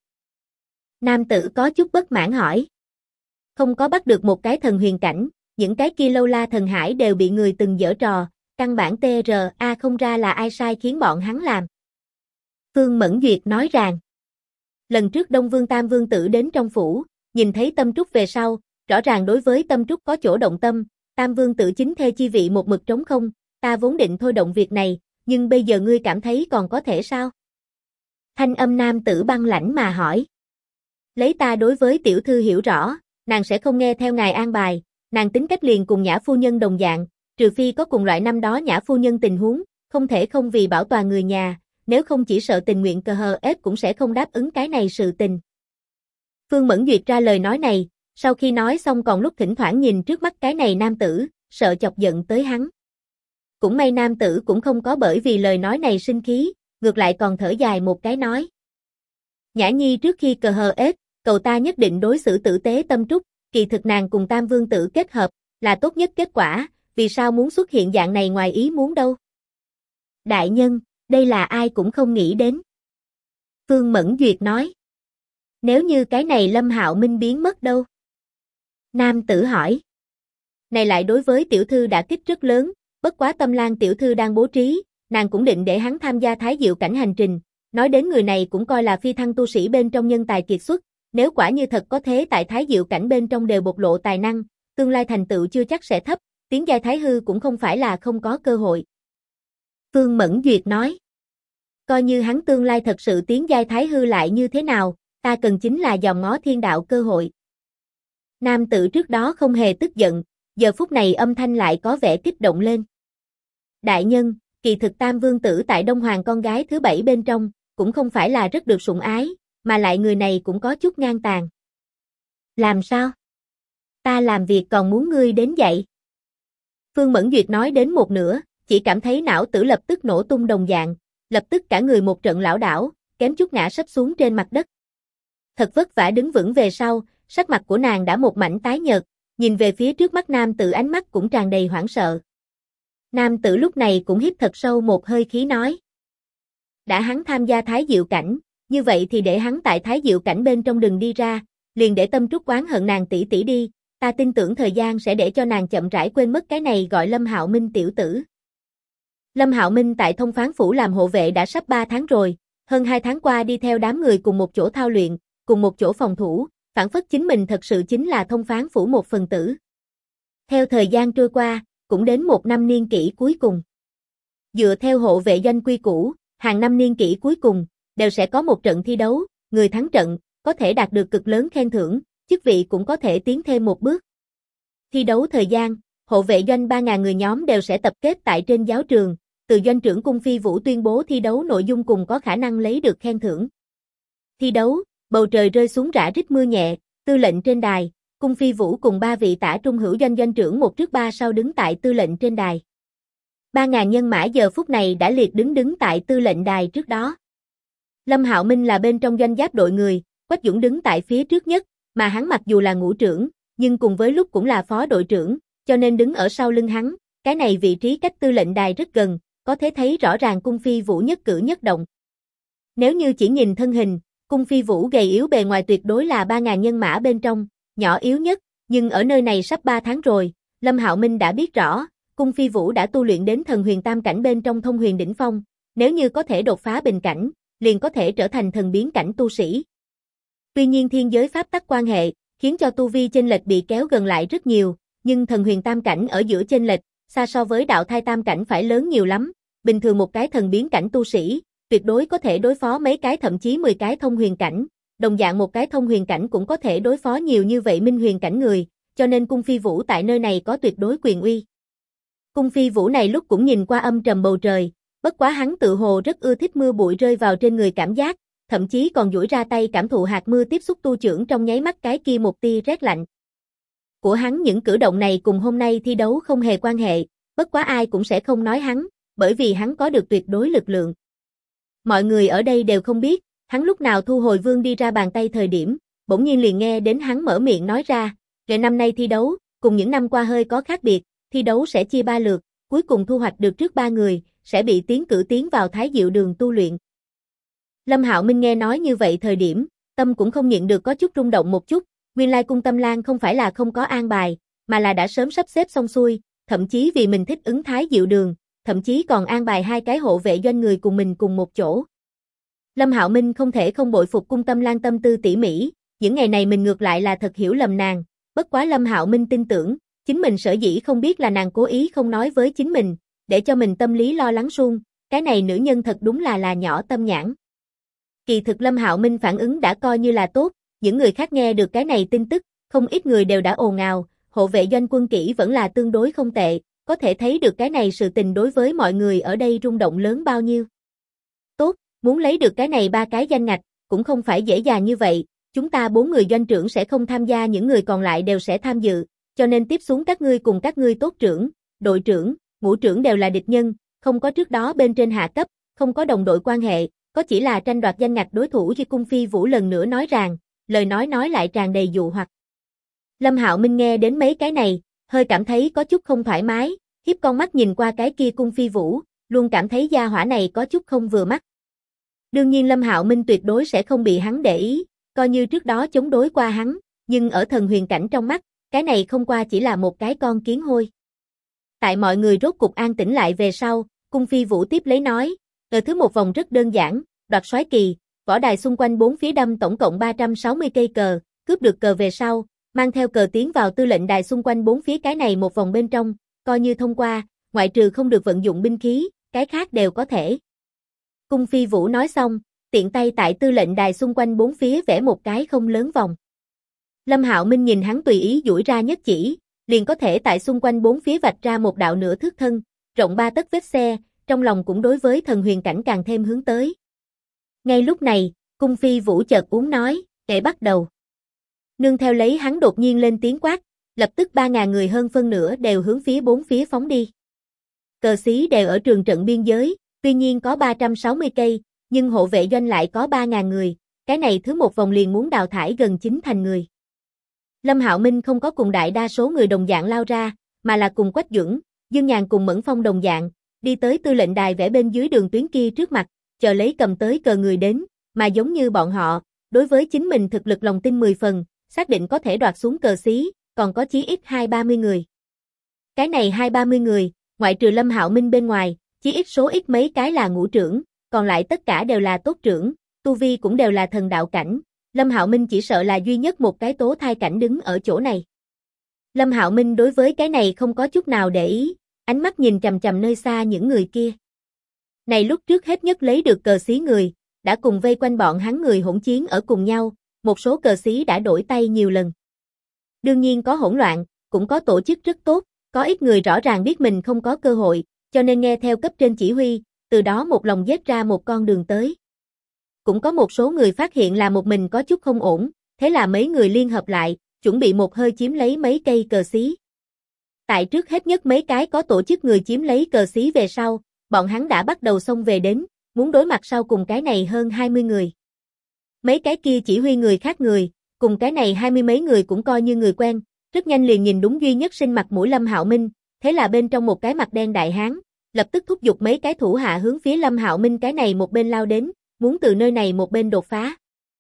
Nam tử có chút bất mãn hỏi. Không có bắt được một cái thần huyền cảnh, những cái kia lâu la thần hải đều bị người từng giở trò, căn bản tr, không ra là ai sai khiến bọn hắn làm. Phương Mẫn Duyệt nói rằng, lần trước Đông Vương Tam Vương Tử đến trong phủ, nhìn thấy Tâm Trúc về sau, rõ ràng đối với Tâm Trúc có chỗ động tâm, Tam Vương Tử chính thê chi vị một mực trống không, ta vốn định thôi động việc này, nhưng bây giờ ngươi cảm thấy còn có thể sao? Thanh âm nam tử băng lãnh mà hỏi. Lấy ta đối với tiểu thư hiểu rõ, nàng sẽ không nghe theo ngài an bài, nàng tính cách liền cùng Nhã phu nhân đồng dạng, trừ phi có cùng loại năm đó Nhã phu nhân tình huống, không thể không vì bảo toàn người nhà, nếu không chỉ sợ tình nguyện cờ hờ ép cũng sẽ không đáp ứng cái này sự tình. Phương Mẫn Duyệt ra lời nói này, sau khi nói xong còn lúc thỉnh thoảng nhìn trước mắt cái này nam tử, sợ chọc giận tới hắn. Cũng may nam tử cũng không có bởi vì lời nói này sinh khí, ngược lại còn thở dài một cái nói. Nhã Nhi trước khi cờ hờ ép, cầu ta nhất định đối xử tử tế Tâm Trúc, kỳ thực nàng cùng Tam Vương Tử kết hợp, là tốt nhất kết quả, vì sao muốn xuất hiện dạng này ngoài ý muốn đâu. Đại nhân, đây là ai cũng không nghĩ đến. Phương Mẫn Duyệt nói. Nếu như cái này Lâm Hạo Minh biến mất đâu? Nam tử hỏi. Này lại đối với tiểu thư đã kích rất lớn, bất quá Tâm Lan tiểu thư đang bố trí, nàng cũng định để hắn tham gia Thái Diệu cảnh hành trình, nói đến người này cũng coi là phi thăng tu sĩ bên trong nhân tài kiệt xuất, nếu quả như thật có thế tại Thái Diệu cảnh bên trong đều bộc lộ tài năng, tương lai thành tựu chưa chắc sẽ thấp, tiến giai Thái hư cũng không phải là không có cơ hội. Phương Mẫn Duyệt nói. Coi như hắn tương lai thật sự tiến giai Thái hư lại như thế nào, ta cần chính là dòm ngó thiên đạo cơ hội. Nam tử trước đó không hề tức giận, giờ phút này âm thanh lại có vẻ kích động lên. Đại nhân, kỳ thực Tam Vương Tử tại Đông Hoàng con gái thứ 7 bên trong, cũng không phải là rất được sủng ái, mà lại người này cũng có chút ngang tàn. Làm sao? Ta làm việc còn muốn ngươi đến dạy. Phương Mẫn Duyệt nói đến một nửa, chỉ cảm thấy não tử lập tức nổ tung đồng dạng, lập tức cả người một trận lảo đảo, kém chút ngã sấp xuống trên mặt đất. Thật vất vả đứng vững về sau, sắc mặt của nàng đã một mảnh tái nhợt, nhìn về phía trước mắt nam tử ánh mắt cũng tràn đầy hoảng sợ. Nam tử lúc này cũng hít thật sâu một hơi khí nói. Đã hắn tham gia Thái Diệu cảnh, như vậy thì để hắn tại Thái Diệu cảnh bên trong đừng đi ra, liền để Tâm Trúc oán hận nàng tỷ tỷ đi, ta tin tưởng thời gian sẽ để cho nàng chậm rãi quên mất cái này gọi Lâm Hạo Minh tiểu tử. Lâm Hạo Minh tại Thông Phán Phủ làm hộ vệ đã sắp 3 tháng rồi, hơn 2 tháng qua đi theo đám người cùng một chỗ thao luyện, cùng một chỗ phòng thủ, phản phất chính mình thật sự chính là Thông Phán Phủ một phần tử. Theo thời gian trôi qua, cũng đến một năm niên kỷ cuối cùng. Dựa theo hộ vệ doanh quy củ, hàng năm niên kỷ cuối cùng, đều sẽ có một trận thi đấu, người thắng trận, có thể đạt được cực lớn khen thưởng, chức vị cũng có thể tiến thêm một bước. Thi đấu thời gian, hộ vệ doanh 3.000 người nhóm đều sẽ tập kết tại trên giáo trường, từ doanh trưởng Cung Phi Vũ tuyên bố thi đấu nội dung cùng có khả năng lấy được khen thưởng. Thi đấu, bầu trời rơi xuống rã rít mưa nhẹ, tư lệnh trên đài, Cung Phi Vũ cùng 3 vị tả trung hữu doanh doanh trưởng 1 trước 3 sau đứng tại tư lệnh trên đài. 3.000 nhân mã giờ phút này đã liệt đứng tại tư lệnh đài trước đó. Lâm Hạo Minh là bên trong doanh giáp đội người, Quách Dũng đứng tại phía trước nhất, mà hắn mặc dù là ngũ trưởng, nhưng cùng với lúc cũng là phó đội trưởng, cho nên đứng ở sau lưng hắn, cái này vị trí cách tư lệnh đài rất gần, có thể thấy rõ ràng Cung Phi Vũ nhất cử nhất động. Nếu như chỉ nhìn thân hình, Cung Phi Vũ gầy yếu bề ngoài tuyệt đối là 3.000 nhân mã bên trong, nhỏ yếu nhất, nhưng ở nơi này sắp 3 tháng rồi, Lâm Hạo Minh đã biết rõ, Cung Phi Vũ đã tu luyện đến thần huyền tam cảnh bên trong thông huyền đỉnh phong, nếu như có thể đột phá bình cảnh, liền có thể trở thành thần biến cảnh tu sĩ. Tuy nhiên thiên giới pháp tắc quan hệ, khiến cho tu vi chênh lệch bị kéo gần lại rất nhiều, nhưng thần huyền tam cảnh ở giữa chênh lệch, xa so với đạo thai tam cảnh phải lớn nhiều lắm, bình thường một cái thần biến cảnh tu sĩ, tuyệt đối có thể đối phó mấy cái thậm chí 10 cái thông huyền cảnh, đồng dạng một cái thông huyền cảnh cũng có thể đối phó nhiều như vậy minh huyền cảnh người, cho nên Cung Phi Vũ tại nơi này có tuyệt đối quyền uy. Cung Phi Vũ này lúc cũng nhìn qua âm trầm bầu trời, bất quá hắn tự hồ rất ưa thích mưa bụi rơi vào trên người cảm giác, thậm chí còn duỗi ra tay cảm thụ hạt mưa tiếp xúc tu trưởng trong nháy mắt cái kia một tia rét lạnh. Của hắn những cử động này cùng hôm nay thi đấu không hề quan hệ, bất quá ai cũng sẽ không nói hắn, bởi vì hắn có được tuyệt đối lực lượng. Mọi người ở đây đều không biết, hắn lúc nào thu hồi vương đi ra bàn tay thời điểm, bỗng nhiên liền nghe đến hắn mở miệng nói ra, "Kể năm nay thi đấu, cùng những năm qua hơi có khác biệt, thi đấu sẽ chia 3 lượt, cuối cùng thu hoạch được trước 3 người, sẽ bị tiến cử tiến vào Thái Diệu Đường tu luyện." Lâm Hạo Minh nghe nói như vậy thời điểm, tâm cũng không nhịn được có chút rung động một chút, nguyên lai Cung Tâm Lan không phải là không có an bài, mà là đã sớm sắp xếp xong xuôi, thậm chí vì mình thích ứng Thái Diệu Đường, thậm chí còn an bài 2 cái hộ vệ doanh người cùng mình cùng một chỗ. Lâm Hạo Minh không thể không bội phục Cung Tâm Lan tâm tư tỉ mỉ, những ngày này mình ngược lại là thật hiểu lầm nàng, bất quá Lâm Hạo Minh tin tưởng, chính mình sở dĩ không biết là nàng cố ý không nói với chính mình, để cho mình tâm lý lo lắng suông, cái này nữ nhân thật đúng là nhỏ tâm nhãn. Kỳ thực Lâm Hạo Minh phản ứng đã coi như là tốt, những người khác nghe được cái này tin tức, không ít người đều đã ồn ào, hộ vệ doanh quân kỹ vẫn là tương đối không tệ, có thể thấy được cái này sự tình đối với mọi người ở đây rung động lớn bao nhiêu. Tốt, muốn lấy được cái này 3 cái danh ngạch, cũng không phải dễ dàng như vậy, chúng ta 4 người doanh trưởng sẽ không tham gia, những người còn lại đều sẽ tham dự, cho nên tiếp xuống các ngươi cùng các ngươi tốt trưởng, đội trưởng, ngũ trưởng đều là địch nhân, không có trước đó bên trên hạ cấp, không có đồng đội quan hệ, có chỉ là tranh đoạt danh ngạch đối thủ. Khi Cung Phi Vũ lần nữa nói rằng, lời nói lại tràn đầy dụ hoặc. Lâm Hạo Minh nghe đến mấy cái này, hơi cảm thấy có chút không thoải mái, hiếp con mắt nhìn qua cái kia Cung Phi Vũ, luôn cảm thấy gia hỏa này có chút không vừa mắt. Đương nhiên Lâm Hạo Minh tuyệt đối sẽ không bị hắn để ý, coi như trước đó chống đối qua hắn, nhưng ở thần huyền cảnh trong mắt, cái này không qua chỉ là một cái con kiến hôi. Tại mọi người rốt cục an tĩnh lại về sau, Cung Phi Vũ tiếp lấy nói, thứ một vòng rất đơn giản, đoạt soái kỳ, võ đài xung quanh 4 phía đâm tổng cộng 360 cây cờ, cướp được cờ về sau, mang theo cờ tiến vào tư lệnh đài xung quanh 4 phía cái này một vòng bên trong, coi như thông qua, ngoại trừ không được vận dụng binh khí, cái khác đều có thể. Cung Phi Vũ nói xong, tiện tay tại tư lệnh đài xung quanh 4 phía vẽ một cái không lớn vòng. Lâm Hạo Minh nhìn hắn tùy ý duỗi ra nhất chỉ, liền có thể tại xung quanh 4 phía vạch ra một đạo nửa thước thân, rộng 3 tấc vết xe, trong lòng cũng đối với thần huyền cảnh càng thêm hướng tới. Ngay lúc này, Cung Phi Vũ chợt uống nói, để bắt đầu. Nương theo lấy hắn đột nhiên lên tiếng quát, lập tức 3.000 người hơn phân nửa đều hướng phía 4 phía phóng đi. Cờ xí đều ở trường trận biên giới, tuy nhiên có 360 cây, nhưng hộ vệ doanh lại có 3.000 người, cái này thứ một vòng liền muốn đào thải gần 9 thành người. Lâm Hạo Minh không có cùng đại đa số người đồng dạng lao ra, mà là cùng Quách Duẩn, Dương Nhàn cùng Mẫn Phong đồng dạng, đi tới tư lệnh đài vẽ bên dưới đường tuyến kia trước mặt, chờ lấy cầm tới cờ người đến, mà giống như bọn họ, đối với chính mình thực lực lòng tin 10 phần, xác định có thể đoạt xuống cờ xí, còn có chí ít 20-30 người. Cái này 20-30 người, ngoại trừ Lâm Hạo Minh bên ngoài, chí ít số ít mấy cái là ngũ trưởng, còn lại tất cả đều là tốt trưởng, tu vi cũng đều là thần đạo cảnh. Lâm Hạo Minh chỉ sợ là duy nhất một cái tố thai cảnh đứng ở chỗ này. Lâm Hạo Minh đối với cái này không có chút nào để ý, ánh mắt nhìn chằm chằm nơi xa những người kia. Này lúc trước hết nhất lấy được cờ xí người, đã cùng vây quanh bọn hắn người hỗn chiến ở cùng nhau, một số cờ xí đã đổi tay nhiều lần. Đương nhiên có hỗn loạn, cũng có tổ chức rất tốt, có ít người rõ ràng biết mình không có cơ hội, cho nên nghe theo cấp trên chỉ huy, từ đó một lòng giết ra một con đường tới. Cũng có một số người phát hiện là một mình có chút không ổn, thế là mấy người liên hợp lại, chuẩn bị một hơi chiếm lấy mấy cây cờ xí. Tại trước hết nhất mấy cái có tổ chức người chiếm lấy cờ xí về sau, bọn hắn đã bắt đầu xông về đến, muốn đối mặt sau cùng cái này hơn 20 người. Mấy cái kia chỉ huy người khác người, cùng cái này 20 mấy người cũng coi như người quen, rất nhanh liền nhìn đúng duy nhất sinh mặt mũi Lâm Hạo Minh, thế là bên trong một cái mặt đen đại hán, lập tức thúc giục mấy cái thủ hạ hướng phía Lâm Hạo Minh cái này một bên lao đến, muốn từ nơi này một bên đột phá.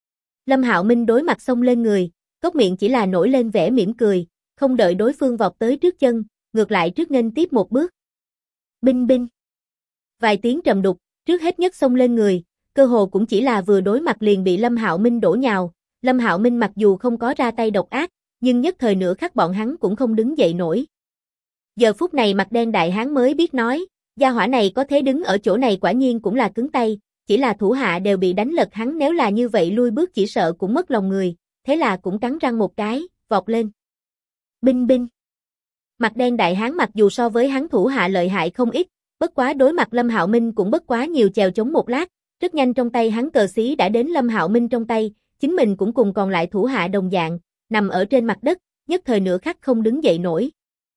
Lâm Hạo Minh đối mặt xông lên người, cốc miệng chỉ là nổi lên vẻ mỉm cười, không đợi đối phương vọt tới trước chân, ngược lại trước nghênh tiếp một bước. Binh binh. Vài tiếng trầm đục, trước hết nhất xông lên người, cơ hồ cũng chỉ là vừa đối mặt liền bị Lâm Hạo Minh đổ nhào. Lâm Hạo Minh mặc dù không có ra tay độc ác, nhưng nhất thời nửa khắc bọn hắn cũng không đứng dậy nổi. Giờ phút này mặt đen đại hán mới biết nói, gia hỏa này có thế đứng ở chỗ này quả nhiên cũng là cứng tay, chỉ là thủ hạ đều bị đánh lật hắn nếu là như vậy lui bước chỉ sợ cũng mất lòng người, thế là cũng cắn răng một cái, vọt lên. Binh binh. Mặt đen đại hán mặc dù so với hắn thủ hạ lợi hại không ít, bất quá đối mặt Lâm Hạo Minh cũng bất quá nhiều chèo chống một lát, rất nhanh trong tay hắn cờ xí đã đến Lâm Hạo Minh trong tay, chính mình cũng cùng còn lại thủ hạ đồng dạng, nằm ở trên mặt đất, nhất thời nửa khắc không đứng dậy nổi.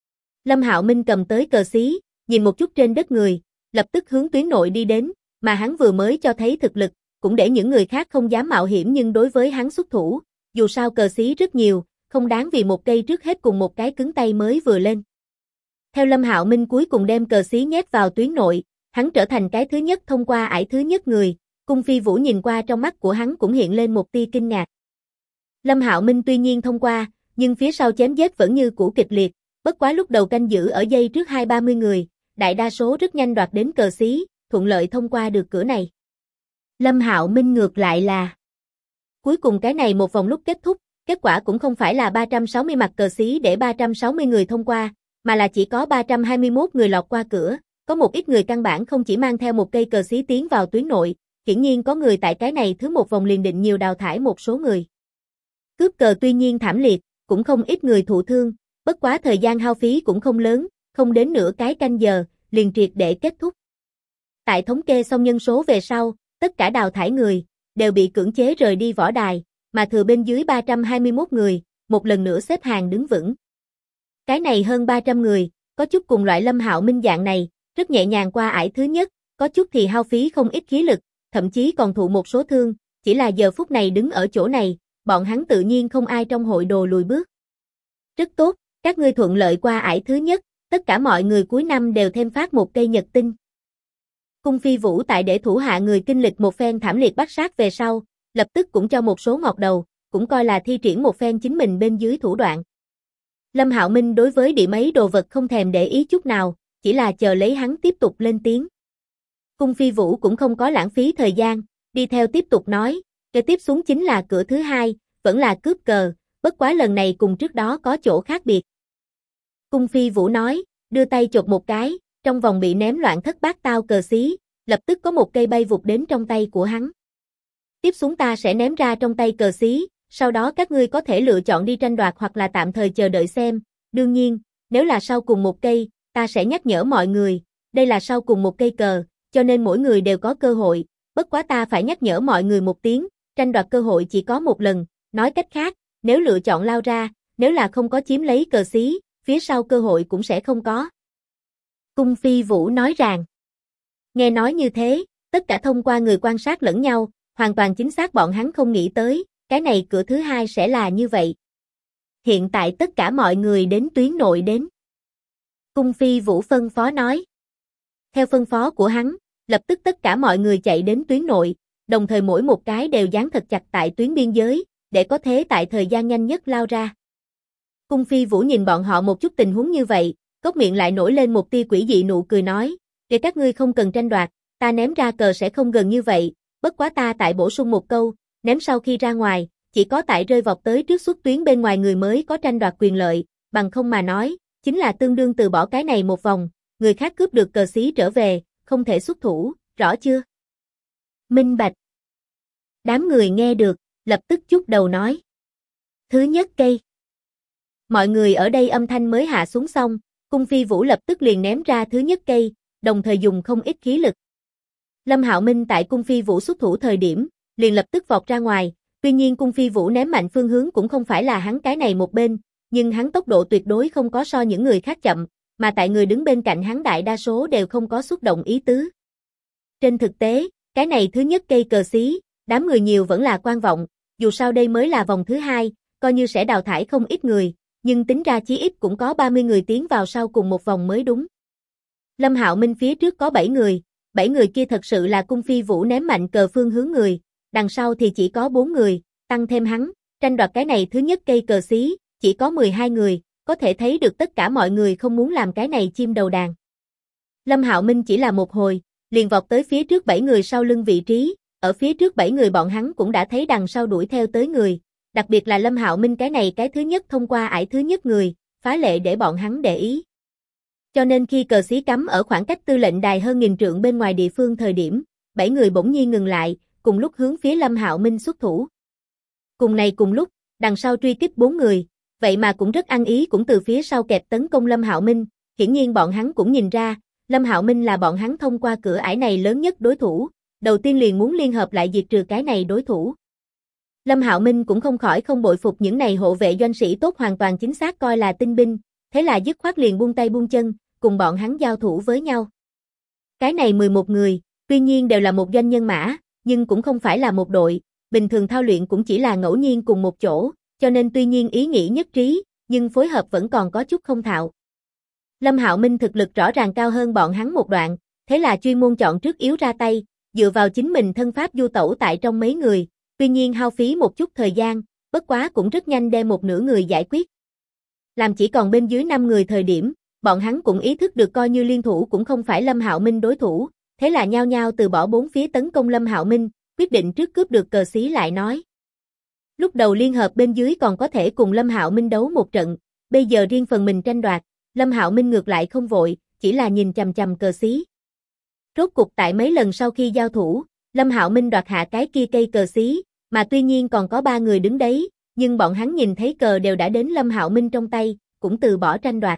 Lâm Hạo Minh cầm tới cờ xí, nhìn một chút trên đất người, lập tức hướng tuyến nội đi đến, mà hắn vừa mới cho thấy thực lực, cũng để những người khác không dám mạo hiểm nhưng đối với hắn xuất thủ, dù sao cờ xí rất nhiều, không đáng vì một cây trước hết cùng một cái cứng tay mới vừa lên. Theo Lâm Hạo Minh cuối cùng đem cờ xí nhét vào tuyến nội, hắn trở thành cái thứ nhất thông qua ải thứ nhất người, Cung Phi Vũ nhìn qua trong mắt của hắn cũng hiện lên một tia kinh ngạc. Lâm Hạo Minh tuy nhiên thông qua, nhưng phía sau chém giết vẫn như cũ kịch liệt, bất quá lúc đầu canh giữ ở dây trước 20-30 người, đại đa số rất nhanh đoạt đến cờ xí, thuận lợi thông qua được cửa này. Lâm Hạo Minh ngược lại là cuối cùng cái này một vòng lúc kết thúc, kết quả cũng không phải là 360 mặt cờ xí để 360 người thông qua, mà là chỉ có 321 người lọt qua cửa, có một ít người căn bản không chỉ mang theo một cây cờ xí tiến vào tuyến nội, hiển nhiên có người tại cái này thứ một vòng liền định nhiều đào thải một số người. Cướp cờ tuy nhiên thảm liệt, cũng không ít người thụ thương, bất quá thời gian hao phí cũng không lớn, không đến nửa cái canh giờ, liền triệt để kết thúc. Tại thống kê xong nhân số về sau, tất cả đào thải người, đều bị cưỡng chế rời đi võ đài, mà thừa bên dưới 321 người, một lần nữa xếp hàng đứng vững. Cái này hơn 300 người, có chút cùng loại Lâm Hạo Minh dạng này, rất nhẹ nhàng qua ải thứ nhất, có chút thì hao phí không ít khí lực, thậm chí còn thụ một số thương, chỉ là giờ phút này đứng ở chỗ này, bọn hắn tự nhiên không ai trong hội đồ lùi bước. Rất tốt, các ngươi thuận lợi qua ải thứ nhất, tất cả mọi người cuối năm đều thêm phát một cây nhật tinh. Cung Phi Vũ tại để thủ hạ người kinh lịch một phen thảm liệt bắt sát về sau, lập tức cũng cho một số ngọt đầu, cũng coi là thi triển một phen chính mình bên dưới thủ đoạn. Lâm Hạo Minh đối với địa mấy đồ vật không thèm để ý chút nào, chỉ là chờ lấy hắn tiếp tục lên tiếng. Cung Phi Vũ cũng không có lãng phí thời gian, đi theo tiếp tục nói, kế tiếp xuống chính là cửa thứ hai, vẫn là cướp cờ, bất quá lần này cùng trước đó có chỗ khác biệt. Cung Phi Vũ nói, đưa tay chộp một cái, trong vòng bị ném loạn thất bát tao cờ xí, lập tức có một cây bay vụt đến trong tay của hắn. Tiếp xuống ta sẽ ném ra trong tay cờ xí, sau đó các ngươi có thể lựa chọn đi tranh đoạt hoặc là tạm thời chờ đợi xem, đương nhiên, nếu là sau cùng một cây, ta sẽ nhắc nhở mọi người, đây là sau cùng một cây cờ, cho nên mỗi người đều có cơ hội, bất quá ta phải nhắc nhở mọi người một tiếng, tranh đoạt cơ hội chỉ có một lần, nói cách khác, nếu lựa chọn lao ra, nếu là không có chiếm lấy cờ xí, phía sau cơ hội cũng sẽ không có. Cung Phi Vũ nói rằng, nghe nói như thế, tất cả thông qua người quan sát lẫn nhau, hoàn toàn chính xác bọn hắn không nghĩ tới, cái này cửa thứ hai sẽ là như vậy. Hiện tại tất cả mọi người đến tuyến nội đến. Cung Phi Vũ phân phó nói. Theo phân phó của hắn, lập tức tất cả mọi người chạy đến tuyến nội, đồng thời mỗi một cái đều dán thật chặt tại tuyến biên giới, để có thế tại thời gian nhanh nhất lao ra. Cung Phi Vũ nhìn bọn họ một chút tình huống như vậy, cốc miệng lại nổi lên một tia quỷ dị nụ cười nói, để các ngươi không cần tranh đoạt, ta ném ra cờ sẽ không gần như vậy, bất quá ta tại bổ sung một câu, ném sau khi ra ngoài, chỉ có tại rơi vọt tới trước xuất tuyến bên ngoài người mới có tranh đoạt quyền lợi, bằng không mà nói, chính là tương đương từ bỏ cái này một vòng, người khác cướp được cờ xí trở về, không thể xuất thủ, rõ chưa? Minh bạch. Đám người nghe được, lập tức chúc đầu nói. Thứ nhất cây. Mọi người ở đây âm thanh mới hạ xuống xong, Cung Phi Vũ lập tức liền ném ra thứ nhất cây, đồng thời dùng không ít khí lực. Lâm Hạo Minh tại Cung Phi Vũ xuất thủ thời điểm, liền lập tức vọt ra ngoài, tuy nhiên Cung Phi Vũ ném mạnh phương hướng cũng không phải là hắn cái này một bên, nhưng hắn tốc độ tuyệt đối không có so những người khác chậm, mà tại người đứng bên cạnh hắn đại đa số đều không có xúc động ý tứ. Trên thực tế, cái này thứ nhất cây cờ xí, đám người nhiều vẫn là quan vọng, dù sao đây mới là vòng thứ hai, coi như sẽ đào thải không ít người, nhưng tính ra chí ít cũng có 30 người tiến vào sau cùng một vòng mới đúng. Lâm Hạo Minh phía trước có 7 người kia thật sự là cung phi vũ ném mạnh cờ phương hướng người, đằng sau thì chỉ có 4 người, tăng thêm hắn, tranh đoạt cái này thứ nhất cây cờ xí, chỉ có 12 người, có thể thấy được tất cả mọi người không muốn làm cái này chim đầu đàn. Lâm Hạo Minh chỉ là một hồi, liền vọt tới phía trước 7 người sau lưng vị trí, ở phía trước 7 người bọn hắn cũng đã thấy đằng sau đuổi theo tới người, đặc biệt là Lâm Hạo Minh cái này cái thứ nhất thông qua ải thứ nhất người, phá lệ để bọn hắn để ý. Cho nên khi cờ xí cắm ở khoảng cách tư lệnh đài hơn 1000 trượng bên ngoài địa phương thời điểm, 7 người bỗng nhiên ngừng lại, cùng lúc hướng phía Lâm Hạo Minh xuất thủ. Cùng lúc, đằng sau truy kích 4 người, vậy mà cũng rất ăn ý cũng từ phía sau kẹp tấn công Lâm Hạo Minh, hiển nhiên bọn hắn cũng nhìn ra, Lâm Hạo Minh là bọn hắn thông qua cửa ải này lớn nhất đối thủ, đầu tiên liền muốn liên hợp lại diệt trừ cái này đối thủ. Lâm Hạo Minh cũng không khỏi không bội phục những này hộ vệ doanh sĩ tốt hoàn toàn chính xác coi là tinh binh, thế là dứt khoát liền buông tay buông chân, cùng bọn hắn giao thủ với nhau. Cái này 11 người, tuy nhiên đều là một doanh nhân mã, nhưng cũng không phải là một đội, bình thường thao luyện cũng chỉ là ngẫu nhiên cùng một chỗ, cho nên tuy nhiên ý nghĩ nhất trí, nhưng phối hợp vẫn còn có chút không thạo. Lâm Hạo Minh thực lực rõ ràng cao hơn bọn hắn một đoạn, thế là chuyên môn chọn trước yếu ra tay, dựa vào chính mình thân pháp du tẩu tại trong mấy người, tuy nhiên hao phí một chút thời gian, bất quá cũng rất nhanh đem một nửa người giải quyết. Làm chỉ còn bên dưới 5 người thời điểm, bọn hắn cũng ý thức được coi như liên thủ cũng không phải Lâm Hạo Minh đối thủ, thế là nhao nhao từ bỏ bốn phía tấn công Lâm Hạo Minh, quyết định trước cướp được cờ xí lại nói. Lúc đầu liên hợp bên dưới còn có thể cùng Lâm Hạo Minh đấu một trận, bây giờ riêng phần mình tranh đoạt, Lâm Hạo Minh ngược lại không vội, chỉ là nhìn chằm chằm cờ xí. Rốt cục tại mấy lần sau khi giao thủ, Lâm Hạo Minh đoạt hạ cái kia cây cờ xí, mà tuy nhiên còn có 3 người đứng đấy, nhưng bọn hắn nhìn thấy cờ đều đã đến Lâm Hạo Minh trong tay, cũng từ bỏ tranh đoạt.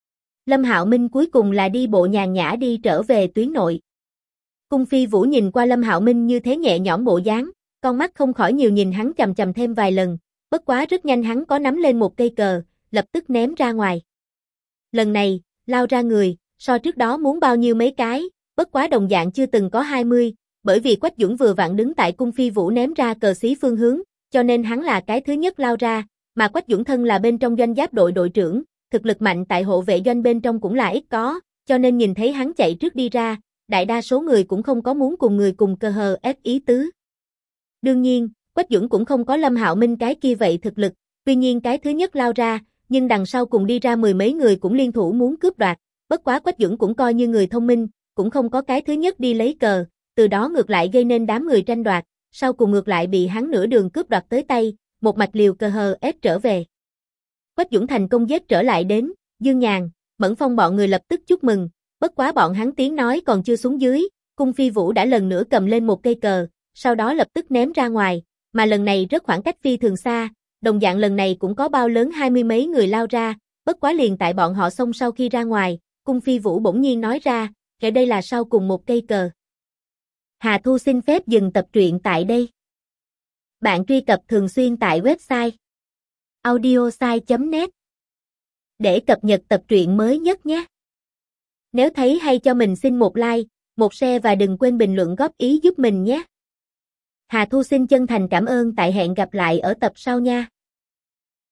Lâm Hạo Minh cuối cùng là đi bộ nhàn nhã đi trở về tuyến nội. Cung Phi Vũ nhìn qua Lâm Hạo Minh như thế nhẹ nhõm bộ dáng, con mắt không khỏi nhiều nhìn hắn chằm chằm thêm vài lần, bất quá rất nhanh hắn có nắm lên một cây cờ, lập tức ném ra ngoài. Lần này, lao ra người, so trước đó muốn bao nhiêu mấy cái, bất quá đồng dạng chưa từng có 20, bởi vì Quách Dũng vừa vặn đứng tại Cung Phi Vũ ném ra cờ xí phương hướng, cho nên hắn là cái thứ nhất lao ra, mà Quách Dũng thân là bên trong doanh giáp đội đội trưởng, thực lực mạnh tại hộ vệ doanh bên trong cũng là ít có, cho nên nhìn thấy hắn chạy trước đi ra, đại đa số người cũng không có muốn cùng người cùng cơ hờ ép ý tứ. Đương nhiên, Quách Dũng cũng không có Lâm Hạo Minh cái kia vậy thực lực, tuy nhiên cái thứ nhất lao ra, nhưng đằng sau cùng đi ra 10 mấy người cũng liên thủ muốn cướp đoạt, bất quá Quách Dũng cũng coi như người thông minh, cũng không có cái thứ nhất đi lấy cờ, từ đó ngược lại gây nên đám người tranh đoạt, sau cùng ngược lại bị hắn nửa đường cướp đoạt tới tay, một mạch liều cơ hờ ép trở về. Quách Dũng thành công giết trở lại đến, Dương Nhàn, Mẫn Phong bọn người lập tức chúc mừng, bất quá bọn hắn tiếng nói còn chưa xuống dưới, Cung Phi Vũ đã lần nữa cầm lên một cây cờ, sau đó lập tức ném ra ngoài, mà lần này rất khoảng cách phi thường xa, đồng dạng lần này cũng có bao lớn 20 mấy người lao ra, bất quá liền tại bọn họ xông sau khi ra ngoài, Cung Phi Vũ bỗng nhiên nói ra, kể đây là sau cùng một cây cờ. Hà Thu xin phép dừng tập truyện tại đây. Bạn truy cập thường xuyên tại website audiosai.net để cập nhật tập truyện mới nhất nhé. Nếu thấy hay cho mình xin một like, một share và đừng quên bình luận góp ý giúp mình nhé. Hà Thu xin chân thành cảm ơn tại hẹn gặp lại ở tập sau nha.